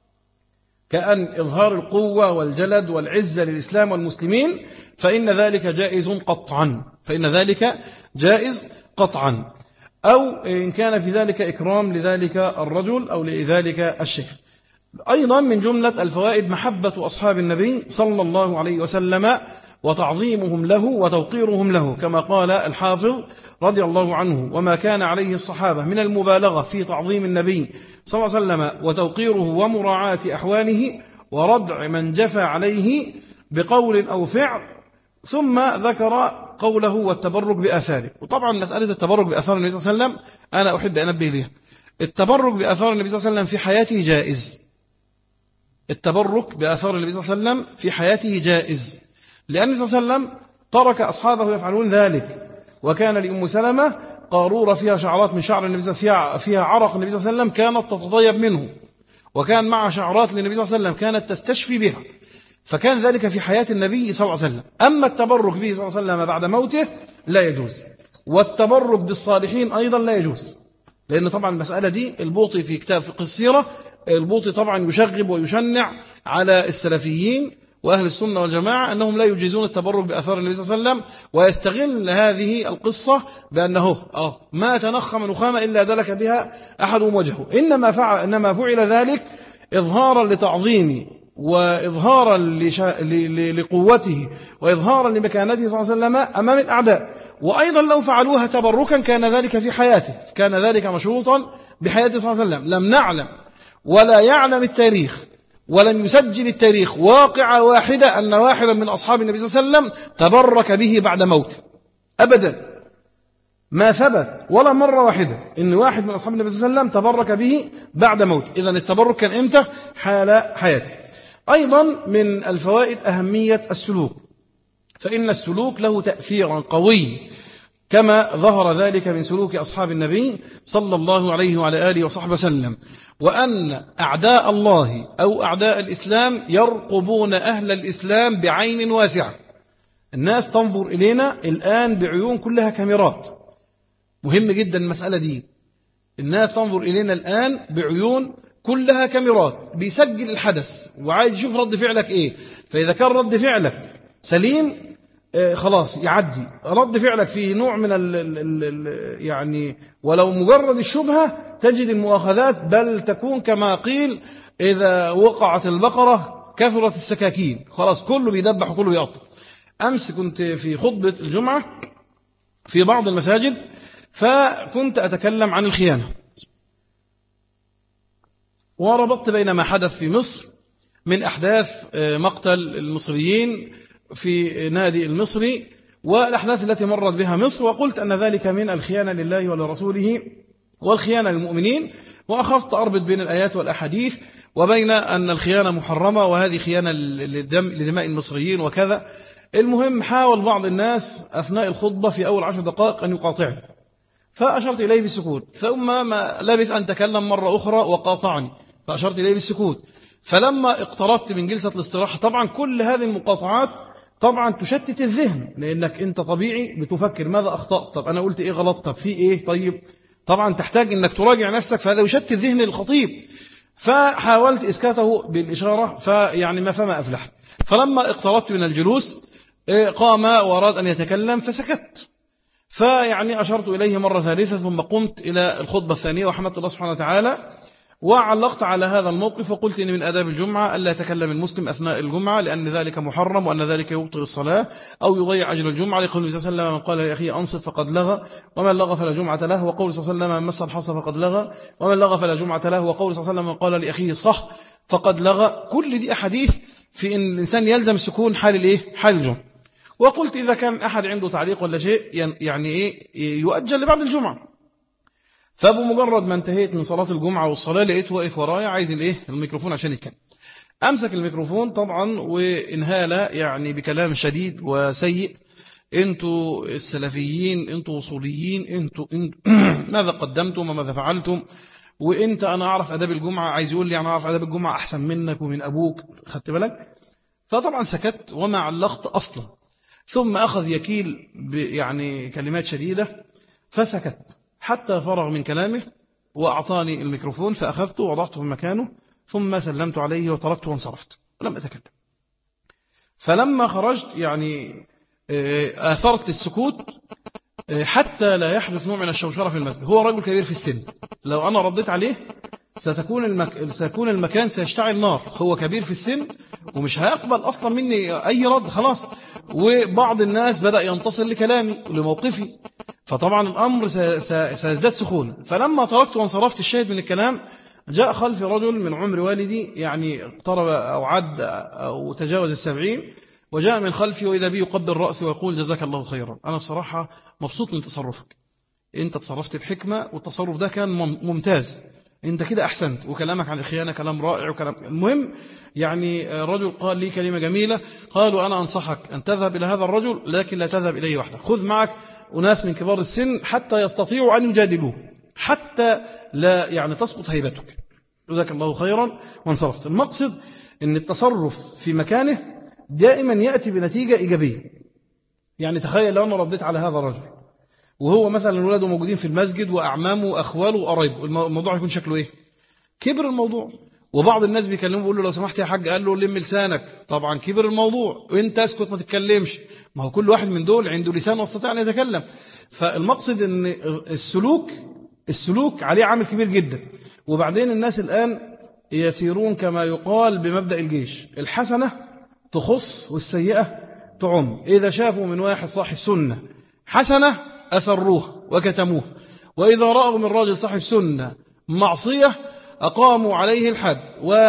A: كأن إظهار القوة والجلد والعزة للإسلام والمسلمين فإن ذلك جائز قطعا، فإن ذلك جائز قطعا، أو إن كان في ذلك إكرام لذلك الرجل أو لذلك الشيخ. أيضا من جملة الفوائد محبة أصحاب النبي صلى الله عليه وسلم وتعظيمهم له وتوقيرهم له، كما قال الحافظ رضي الله عنه وما كان عليه الصحابة من المبالغة في تعظيم النبي صلى الله عليه وسلم وتوقيره ومراعاة أحواله وردع من جفى عليه بقول أو فعل. ثم ذكر قوله والتبرك بآثاره. وطبعا مسألة التبرك بآثار النبي صلى الله عليه وسلم أنا أحب أن أنبه لها. التبرك بآثار النبي صلى الله عليه وسلم في حياته جائز، التبرك بآثار النبي صلى الله عليه وسلم في حياته جائز، لأن النبي صلى الله عليه وسلم ترك أصحابه يفعلون ذلك. وكان لأم سلمة قارورة فيها شعرات من شعر النبي فيها عرق النبي صلى الله عليه وسلم كانت تتطيب منه، وكان مع شعرات للنبي صلى الله عليه وسلم كانت تستشفي بها، فكان ذلك في حياة النبي صلى الله عليه وسلم. أما التبرك به صلى الله عليه وسلم بعد موته لا يجوز، والتبرك بالصالحين أيضا لا يجوز، لأن طبعا المسألة دي البوطي في كتاب فقه السيرة، البوطي طبعا يشغب ويشنع على السلفيين وأهل السنة والجماعة أنهم لا يجيزون التبرك بأثار النبي صلى الله عليه وسلم، ويستغل هذه القصة بأنه ما تنخم نخامة إلا دلك بها أحدهم وجهه. إنما فعل ذلك إظهارا لتعظيم وإظهارا لقوته وإظهارا لمكانته صلى الله عليه وسلم أمام الأعداء. وأيضا لو فعلوها تبركا كان ذلك في حياته، كان ذلك مشروطا بحياته صلى الله عليه وسلم. لم نعلم ولا يعلم التاريخ ولن يسجل التاريخ واقعة واحدة أن واحدا من أصحاب النبي صلى الله عليه وسلم تبرك به بعد موته أبدا، ما ثبت ولا مرة واحدة إن واحد من أصحاب النبي صلى الله عليه وسلم تبرك به بعد موته. إذن التبرك كان إمتى؟ حال حياته. أيضا من الفوائد أهمية السلوك، فإن السلوك له تأثير قوي كما ظهر ذلك من سلوك أصحاب النبي صلى الله عليه وعلى آله وصحبه وسلم، وأن أعداء الله أو أعداء الإسلام يرقبون أهل الإسلام بعين واسعة. الناس تنظر إلينا الآن بعيون كلها كاميرات، مهم جدا المسألة دي. الناس تنظر إلينا الآن بعيون كلها كاميرات، بيسجل الحدث وعايز يشوف رد فعلك إيه. فإذا كان رد فعلك سليم خلاص يعدي، رد فعلك في نوع من يعني ولو مجرد الشبهة تجد المؤاخذات، بل تكون كما قيل إذا وقعت البقرة كثرت السكاكين، خلاص كله بيدبح وكله بيقطع. أمس كنت في خطبة الجمعة في بعض المساجد، فكنت أتكلم عن الخيانة، وربطت بين ما حدث في مصر من أحداث مقتل المصريين في نادي المصري، والأحداث التي مرت بها مصر، وقلت أن ذلك من الخيانة لله ولرسوله والخيانة للمؤمنين، وأخذت أربط بين الآيات والأحاديث وبين أن الخيانة محرمة وهذه خيانة لدماء المصريين وكذا. المهم حاول بعض الناس أثناء الخطبة في أول 10 دقائق أن يقاطعني، فأشرت إليه بالسكوت، ثم ما لبث أن تكلم مرة أخرى وقاطعني، فأشرت إليه بالسكوت. فلما اقتربت من جلسة الاستراحة، طبعا كل هذه المقاطعات طبعا تشتت الذهن، لأنك أنت طبيعي بتفكر ماذا أخطأت، طب أنا قلت إيه غلط، طب في إيه، طيب طبعا تحتاج أنك تراجع نفسك، فهذا يشتت ذهن الخطيب. فحاولت إسكاته بالإشارة، فما أفلحت. فلما اقتربت من الجلوس قام وأراد أن يتكلم فسكت، أشرت إليه مرة ثالثة، ثم قمت إلى الخطبة الثانية وحمدت الله سبحانه وتعالى، وعلقت على هذا الموقف وقلت إن من آداب الجمعة ألا يتكلم المسلم أثناء الجمعة، لأن ذلك محرم، وأن ذلك يبطل الصلاة أو يضيع أجر الجمعة، لقول النبي صلى الله عليه وسلم: من قال لأخيه أنصت فقد لغى ومن لغى فلا جمعة له، وقول صلى الله عليه وسلم: من مس الحصى فقد لغى ومن لغى فلا جمعة له، وقول صلى الله عليه وسلم: من قال لأخيه صح فقد لغى. كل دي أحاديث في أن الإنسان يلزم السكون حال الجمعة. وقلت إذا كان أحد عنده تعليق ولا شيء يؤجل لبعد الجمعة. فبمجرد ما انتهيت من صلاة الجمعة والصلاة لقيت واقف ورايا عايز الميكروفون عشان يتكلم. أمسك الميكروفون طبعا وانهال بكلام شديد وسيء: انتوا السلفيين، انتوا وصوليين، انتوا ماذا قدمتم وماذا فعلتم، أنا أعرف أداب الجمعة، عايز يقول لي أنا أعرف أداب الجمعة أحسن منك ومن أبوك، خدت بالك؟ فطبعا سكت وما علقت أصلا. ثم أخذ يكيل كلمات شديدة، فسكت حتى فرغ من كلامه وأعطاني الميكروفون، فأخذته ووضعته في مكانه، ثم سلمت عليه وتركته وانصرفت ولم أتكلم. فلما خرجت آثرت السكوت حتى لا يحدث نوع من الشوشرة في المسجد. هو رجل كبير في السن، لو أنا رديت عليه سيكون المكان سيشتعل نار. هو كبير في السن ومش هيقبل أصلا مني أي رد خلاص، وبعض الناس بدأ ينتصر لكلامي ولموقفي، فطبعا الأمر سيزداد سخونة. فلما تركت وانصرفت الشاهد من الكلام، جاء خلفي رجل من عمر والدي، اقترب أو عد أو تجاوز 70، وجاء من خلفي وإذا بي يقبل رأسي ويقول: جزاك الله خيرا، أنا بصراحة مبسوط من تصرفك، أنت تصرفت بحكمة والتصرف ده كان ممتاز، أنت كده أحسنت، وكلامك عن الخيانة كلام رائع. المهم رجل قال لي كلمة جميلة، قالوا: أنا أنصحك أن تذهب إلى هذا الرجل، لكن لا تذهب إليه وحدك، خذ معك أناس من كبار السن حتى يستطيعوا أن يجادلوه، حتى لا تسقط هيبتك، جزاك الله خيرا، وانصرفت. المقصد أن التصرف في مكانه دائما يأتي بنتيجة إيجابية. تخيل لو أنا رديت على هذا الرجل وهو مثلا ولاده موجودين في المسجد وأعمامه وأخواله وقرايبه، الموضوع يكون شكله إيه؟ كبر الموضوع. وبعض الناس بيكلموا بيقول له: لو سمحت يا حاج، قال له: لم لسانك. طبعا كبر الموضوع، وانت اسكت ما تتكلمش. ما هو كل واحد من دول عنده لسان واستطيع أن يتكلم. فالمقصد أن السلوك عليه عامل كبير جدا. وبعدين الناس الآن يسيرون كما يقال بمبدأ الجيش: الحسنة تخص والسيئة تعم. إذا شافوا من واحد صاحب سنة حسنة أسروه وكتموه، وإذا رأوا من راجل صاحب سنة معصية أقاموا عليه الحد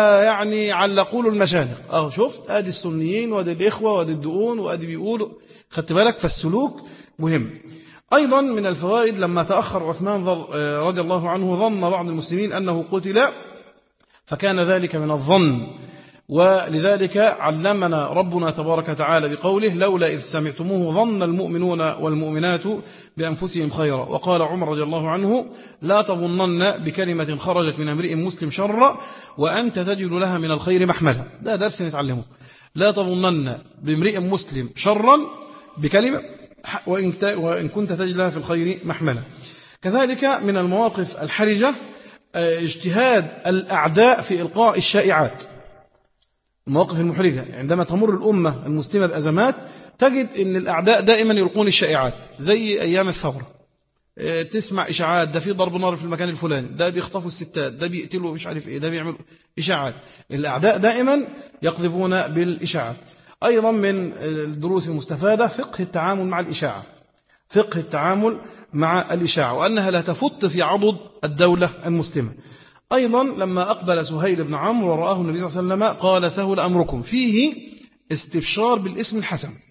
A: علقوا له المشانق. شفت، أدي السنيين وأدي الإخوة وأدي الدقون وأدي بيقولوا، خدت بالك؟ فالسلوك مهم. أيضا من الفوائد، لما تأخر عثمان رضي الله عنه ظن بعض المسلمين أنه قتل، فكان ذلك من الظن، ولذلك علمنا ربنا تبارك وتعالى بقوله: لولا إذ سمعتموه ظن المؤمنون والمؤمنات بأنفسهم خيرا. وقال عمر رضي الله عنه: لا تظنن بكلمة خرجت من امرئ مسلم شرا وأنت تجد لها من الخير محملا. ده درس نتعلمه: لا تظنن بامرئ مسلم شرا بكلمة وإن كنت تجد لها في الخير محملا. كذلك من المواقف الحرجة اجتهاد الأعداء في إلقاء الشائعات. المواقف المحرجة عندما تمر الأمة المسلمة بأزمات، تجد أن الأعداء دائما يلقون الشائعات، زي أيام الثورة، تسمع إشاعات: ده في ضرب نار في المكان الفلاني، ده بيخطفوا الستات، ده بيقتلوا مش عارف إيه، ده بيعملوا إشاعات. الأعداء دائما يقذفون بالإشاعات. أيضا من الدروس المستفادة فقه التعامل مع الإشاعة، فقه التعامل مع الإشاعة، وأنها لا تفت في عضد الدولة المسلمة. أيضا لما أقبل سهيل بن عمرو ورآه النبي صلى الله عليه وسلم قال: سهل أمركم، فيه استبشار بالاسم الحسن،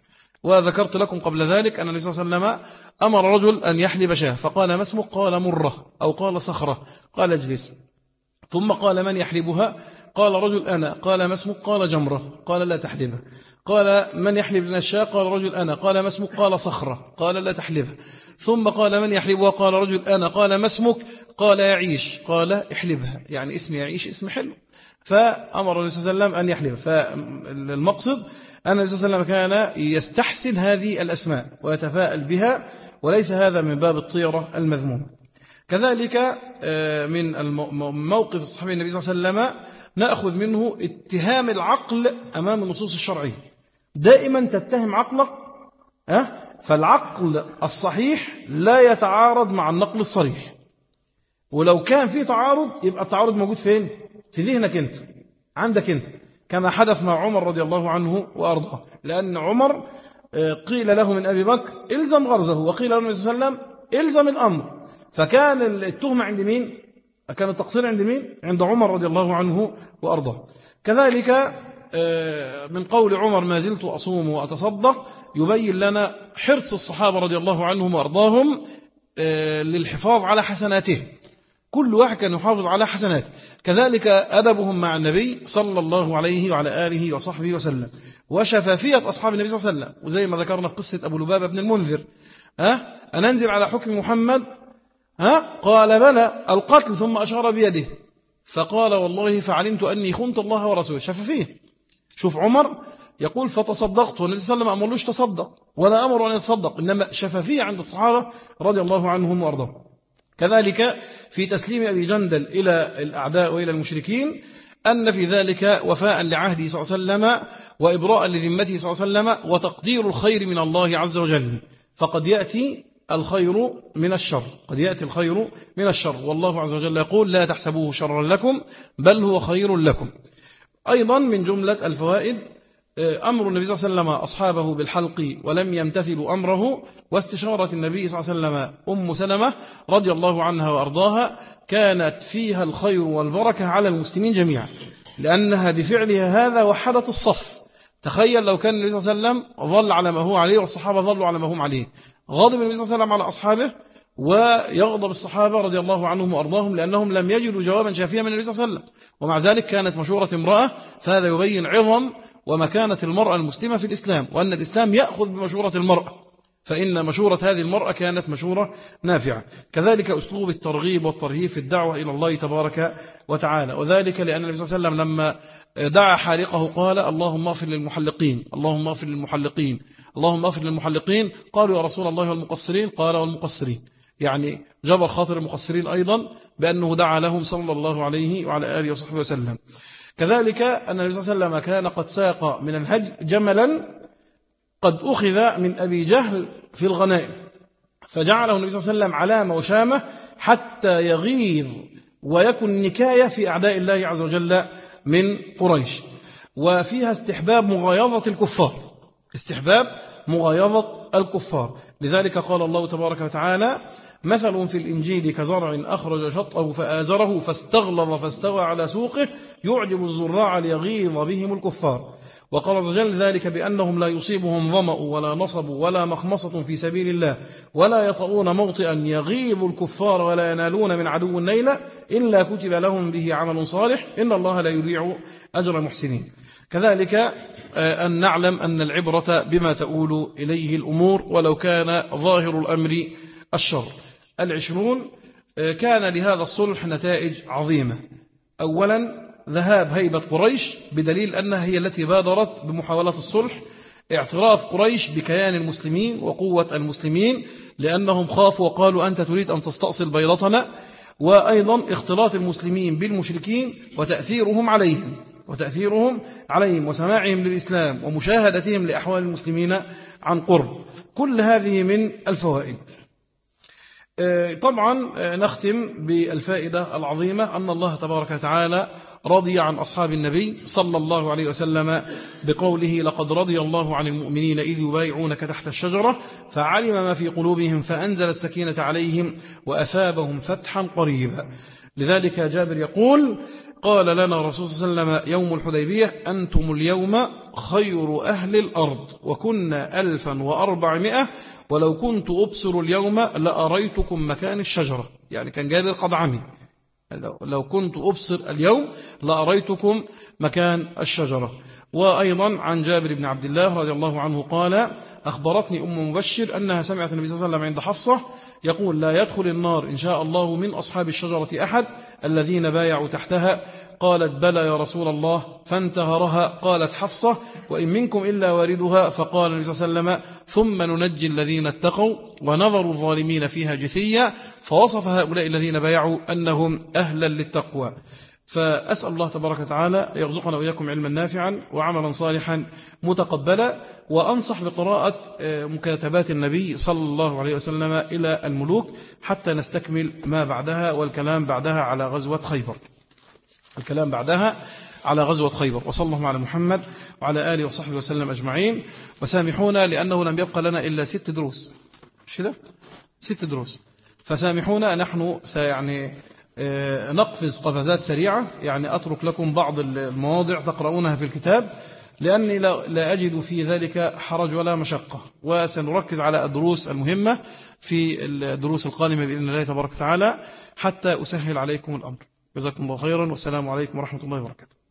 A: وذكرت لكم قبل ذلك أن النبي صلى الله عليه وسلم أمر رجل أن يحلب شاه، فقال ما اسمك؟ قال مرة أو قال صخرة، قال اجلس. ثم قال من يحلبها؟ قال رجل أنا. قال ما اسمك؟ قال جمرة، قال لا تحلبها. قال من يحلب لنا الشاة؟ قال رجل أنا. قال ما اسمك؟ قال صخرة، قال لا تحلبها. ثم قال من يحلبها؟ قال رجل أنا. قال ما اسمك؟ قال يعيش، قال احلبها، يعني اسم يعيش اسم حلو. فأمر النبي صلى الله عليه وسلم أن يحلب. فالمقصد أن النبي صلى الله عليه وسلم كان يستحسن هذه الأسماء ويتفاءل بها، وليس هذا من باب الطيرة المذموم. كذلك من موقف الصحابي النبي صلى الله عليه وسلم نأخذ منه اتهام العقل أمام النصوص الشرعية. دائما تتهم عقلك، فالعقل الصحيح لا يتعارض مع النقل الصريح، ولو كان في تعارض يبقى التعارض موجود فين؟ في ذهنك أنت، عندك أنت، كما حدث مع عمر رضي الله عنه وأرضاه. لأن عمر قيل له من أبي بكر الزم غرزه، وقيل له النبي صلى الله عليه وسلم الزم الأمر. فكان التهمة عند مين؟ كان التقصير عند مين؟ عند عمر رضي الله عنه وأرضاه. كذلك من قول عمر ما زلت أصوم وأتصدق يبين لنا حرص الصحابة رضي الله عنهم وأرضاهم للحفاظ على حسناتهم، كل واحد كان يحافظ على حسناته. كذلك أدبهم مع النبي صلى الله عليه وعلى آله وصحبه وسلم، وشفافية أصحاب النبي صلى الله عليه وسلم. وزي ما ذكرنا في قصة أبو لبابة بن المنذر، أننزل على حكم محمد؟ قال بلى، القتل، ثم أشار بيده، فقال والله فعلمت أني خنت الله ورسوله. شفافية. شوف عمر يقول فتصدقت، والنبي صلى الله عليه وسلم أمرلوش تصدق ولا أمر أن يتصدق، إنما شفافية عند الصحابة رضي الله عنهم وأرضاهم. كذلك في تسليم أبي جندل إلى الأعداء وإلى المشركين أن في ذلك وفاء لعهده صلى الله عليه وسلم وإبراء لذمته صلى الله عليه وسلم وتقدير الخير من الله عز وجل. فقد يأتي الخير من الشر، قد يأتي الخير من الشر، والله عز وجل يقول لا تحسبوه شرا لكم بل هو خير لكم. أيضا من جملة الفوائد أمر النبي صلى الله عليه وسلم أصحابه بالحلق ولم يمتثلوا أمره، واستشارة النبي صلى الله عليه وسلم سلمة رضي الله عنها وأرضاها كانت فيها الخير والبركة على المسلمين جميعا، لأنها بفعلها هذا وحدت الصف. تخيل لو كان النبي صلى الله عليه وسلم ظل على ما هو عليه والصحابة ظلوا على ما هم عليه، غضب النبي صلى الله عليه وسلم على أصحابه ويغضب الصحابة رضي الله عنهم وأرضاهم لأنهم لم يجدوا جوابا شافيا من النبي صلى الله عليه وسلم. ومع ذلك كانت مشورة امرأة، فهذا يبين عظم ومكانة المرأة المسلمة في الإسلام، وأن الإسلام يأخذ بمشورة المرأة، فإن مشورة هذه المرأة كانت مشورة نافعة. كذلك أسلوب الترغيب والترهيب في الدعوة إلى الله تبارك وتعالى، وذلك لأن النبي صلى الله عليه وسلم لما دعا حالقه قال اللهم اغفر للمحلقين، اللهم اغفر للمحلقين، اللهم اغفر للمحلقين. قالوا يا رسول الله والمقصرين؟ قال والمقصرين، يعني جبر خاطر المقصرين أيضا بأنه دعا لهم صلى الله عليه وعلى آله وصحبه وسلم. كذلك أن النبي صلى الله عليه وسلم كان قد ساق من الهج جملا قد أخذ من أبي جهل في الغنائم، فجعله النبي صلى الله عليه وسلم علامة وشامة حتى يغيظ ويكن نكاية في أعداء الله عز وجل من قريش. وفيها استحباب مغايظة الكفار، استحباب مغايظة الكفار. لذلك قال الله تبارك وتعالى مثل في الإنجيل كزرع أخرج شطأه فآزره فاستغلظ فاستوى على سوقه يعجب الزراع ليغيظ بهم الكفار. وقال عز وجل ذلك بأنهم لا يصيبهم ظمأ ولا نصب ولا مخمصة في سبيل الله ولا يطؤون موطئا يغيظ الكفار ولا ينالون من عدو نيلا إلا كتب لهم به عمل صالح إن الله لا يضيع أجر المحسنين. كذلك أن نعلم أن العبرة بما تؤول إليه الأمور ولو كان ظاهر الأمر الشر. 20 كان لهذا الصلح نتائج عظيمة. أولا ذهاب هيبة قريش بدليل أنها هي التي بادرت بمحاولة الصلح، اعتراف قريش بكيان المسلمين وقوة المسلمين لأنهم خافوا وقالوا أنت تريد أن تستأصل بيضتنا، وأيضا اختلاط المسلمين بالمشركين وتأثيرهم عليهم وسماعهم للإسلام ومشاهدتهم لأحوال المسلمين عن قرب. كل هذه من الفوائد. طبعا نختم بالفائدة العظيمة أن الله تبارك وتعالى رضي عن أصحاب النبي صلى الله عليه وسلم بقوله لقد رضي الله عن المؤمنين إذ يبايعونك تحت الشجرة فعلم ما في قلوبهم فأنزل السكينة عليهم وأثابهم فتحا قريبا. لذلك جابر يقول قال لنا الرسول صلى الله عليه وسلم يوم الحديبية أنتم اليوم خير أهل الأرض وكنا 1400 ولو كنت أبصر اليوم لأريتكم مكان الشجرة. يعني كان جابر قد عمي، لو كنت أبصر اليوم لأريتكم مكان الشجرة. وأيضا عن جابر بن عبد الله رضي الله عنه قال أخبرتني أم مبشر أنها سمعت النبي صلى الله عليه وسلم عند حفصة يقول لا يدخل النار إن شاء الله من أصحاب الشجرة أحد الذين بايعوا تحتها. قالت بلى يا رسول الله، فانتهرها. قالت حفصة وإن منكم إلا واردها. فقال النبي صلى الله عليه وسلم ثم ننجي الذين اتقوا ونظر الظالمين فيها جثيا. فوصف هؤلاء الذين بايعوا أنهم أهلا للتقوى. فأسأل الله تبارك وتعالى يرزقنا وإياكم علما نافعا وعملا صالحا متقبلا. وأنصح بقراءة مكاتبات النبي صلى الله عليه وسلم إلى الملوك حتى نستكمل ما بعدها، والكلام بعدها على غزوة خيبر. وصلى الله على محمد وعلى آله وصحبه وسلم أجمعين. وسامحونا لأنه لم يبقى لنا إلا 6 دروس، مش كده؟ 6 دروس، فسامحونا. نحن يعني نقفز قفزات سريعة، يعني أترك لكم بعض المواضع تقرؤونها في الكتاب لأني لا أجد في ذلك حرج ولا مشقة، وسنركز على الدروس المهمة في الدروس القادمة بإذن الله تبارك وتعالى حتى أسهل عليكم الأمر. جزاكم الله خيرا، والسلام عليكم ورحمة الله وبركاته.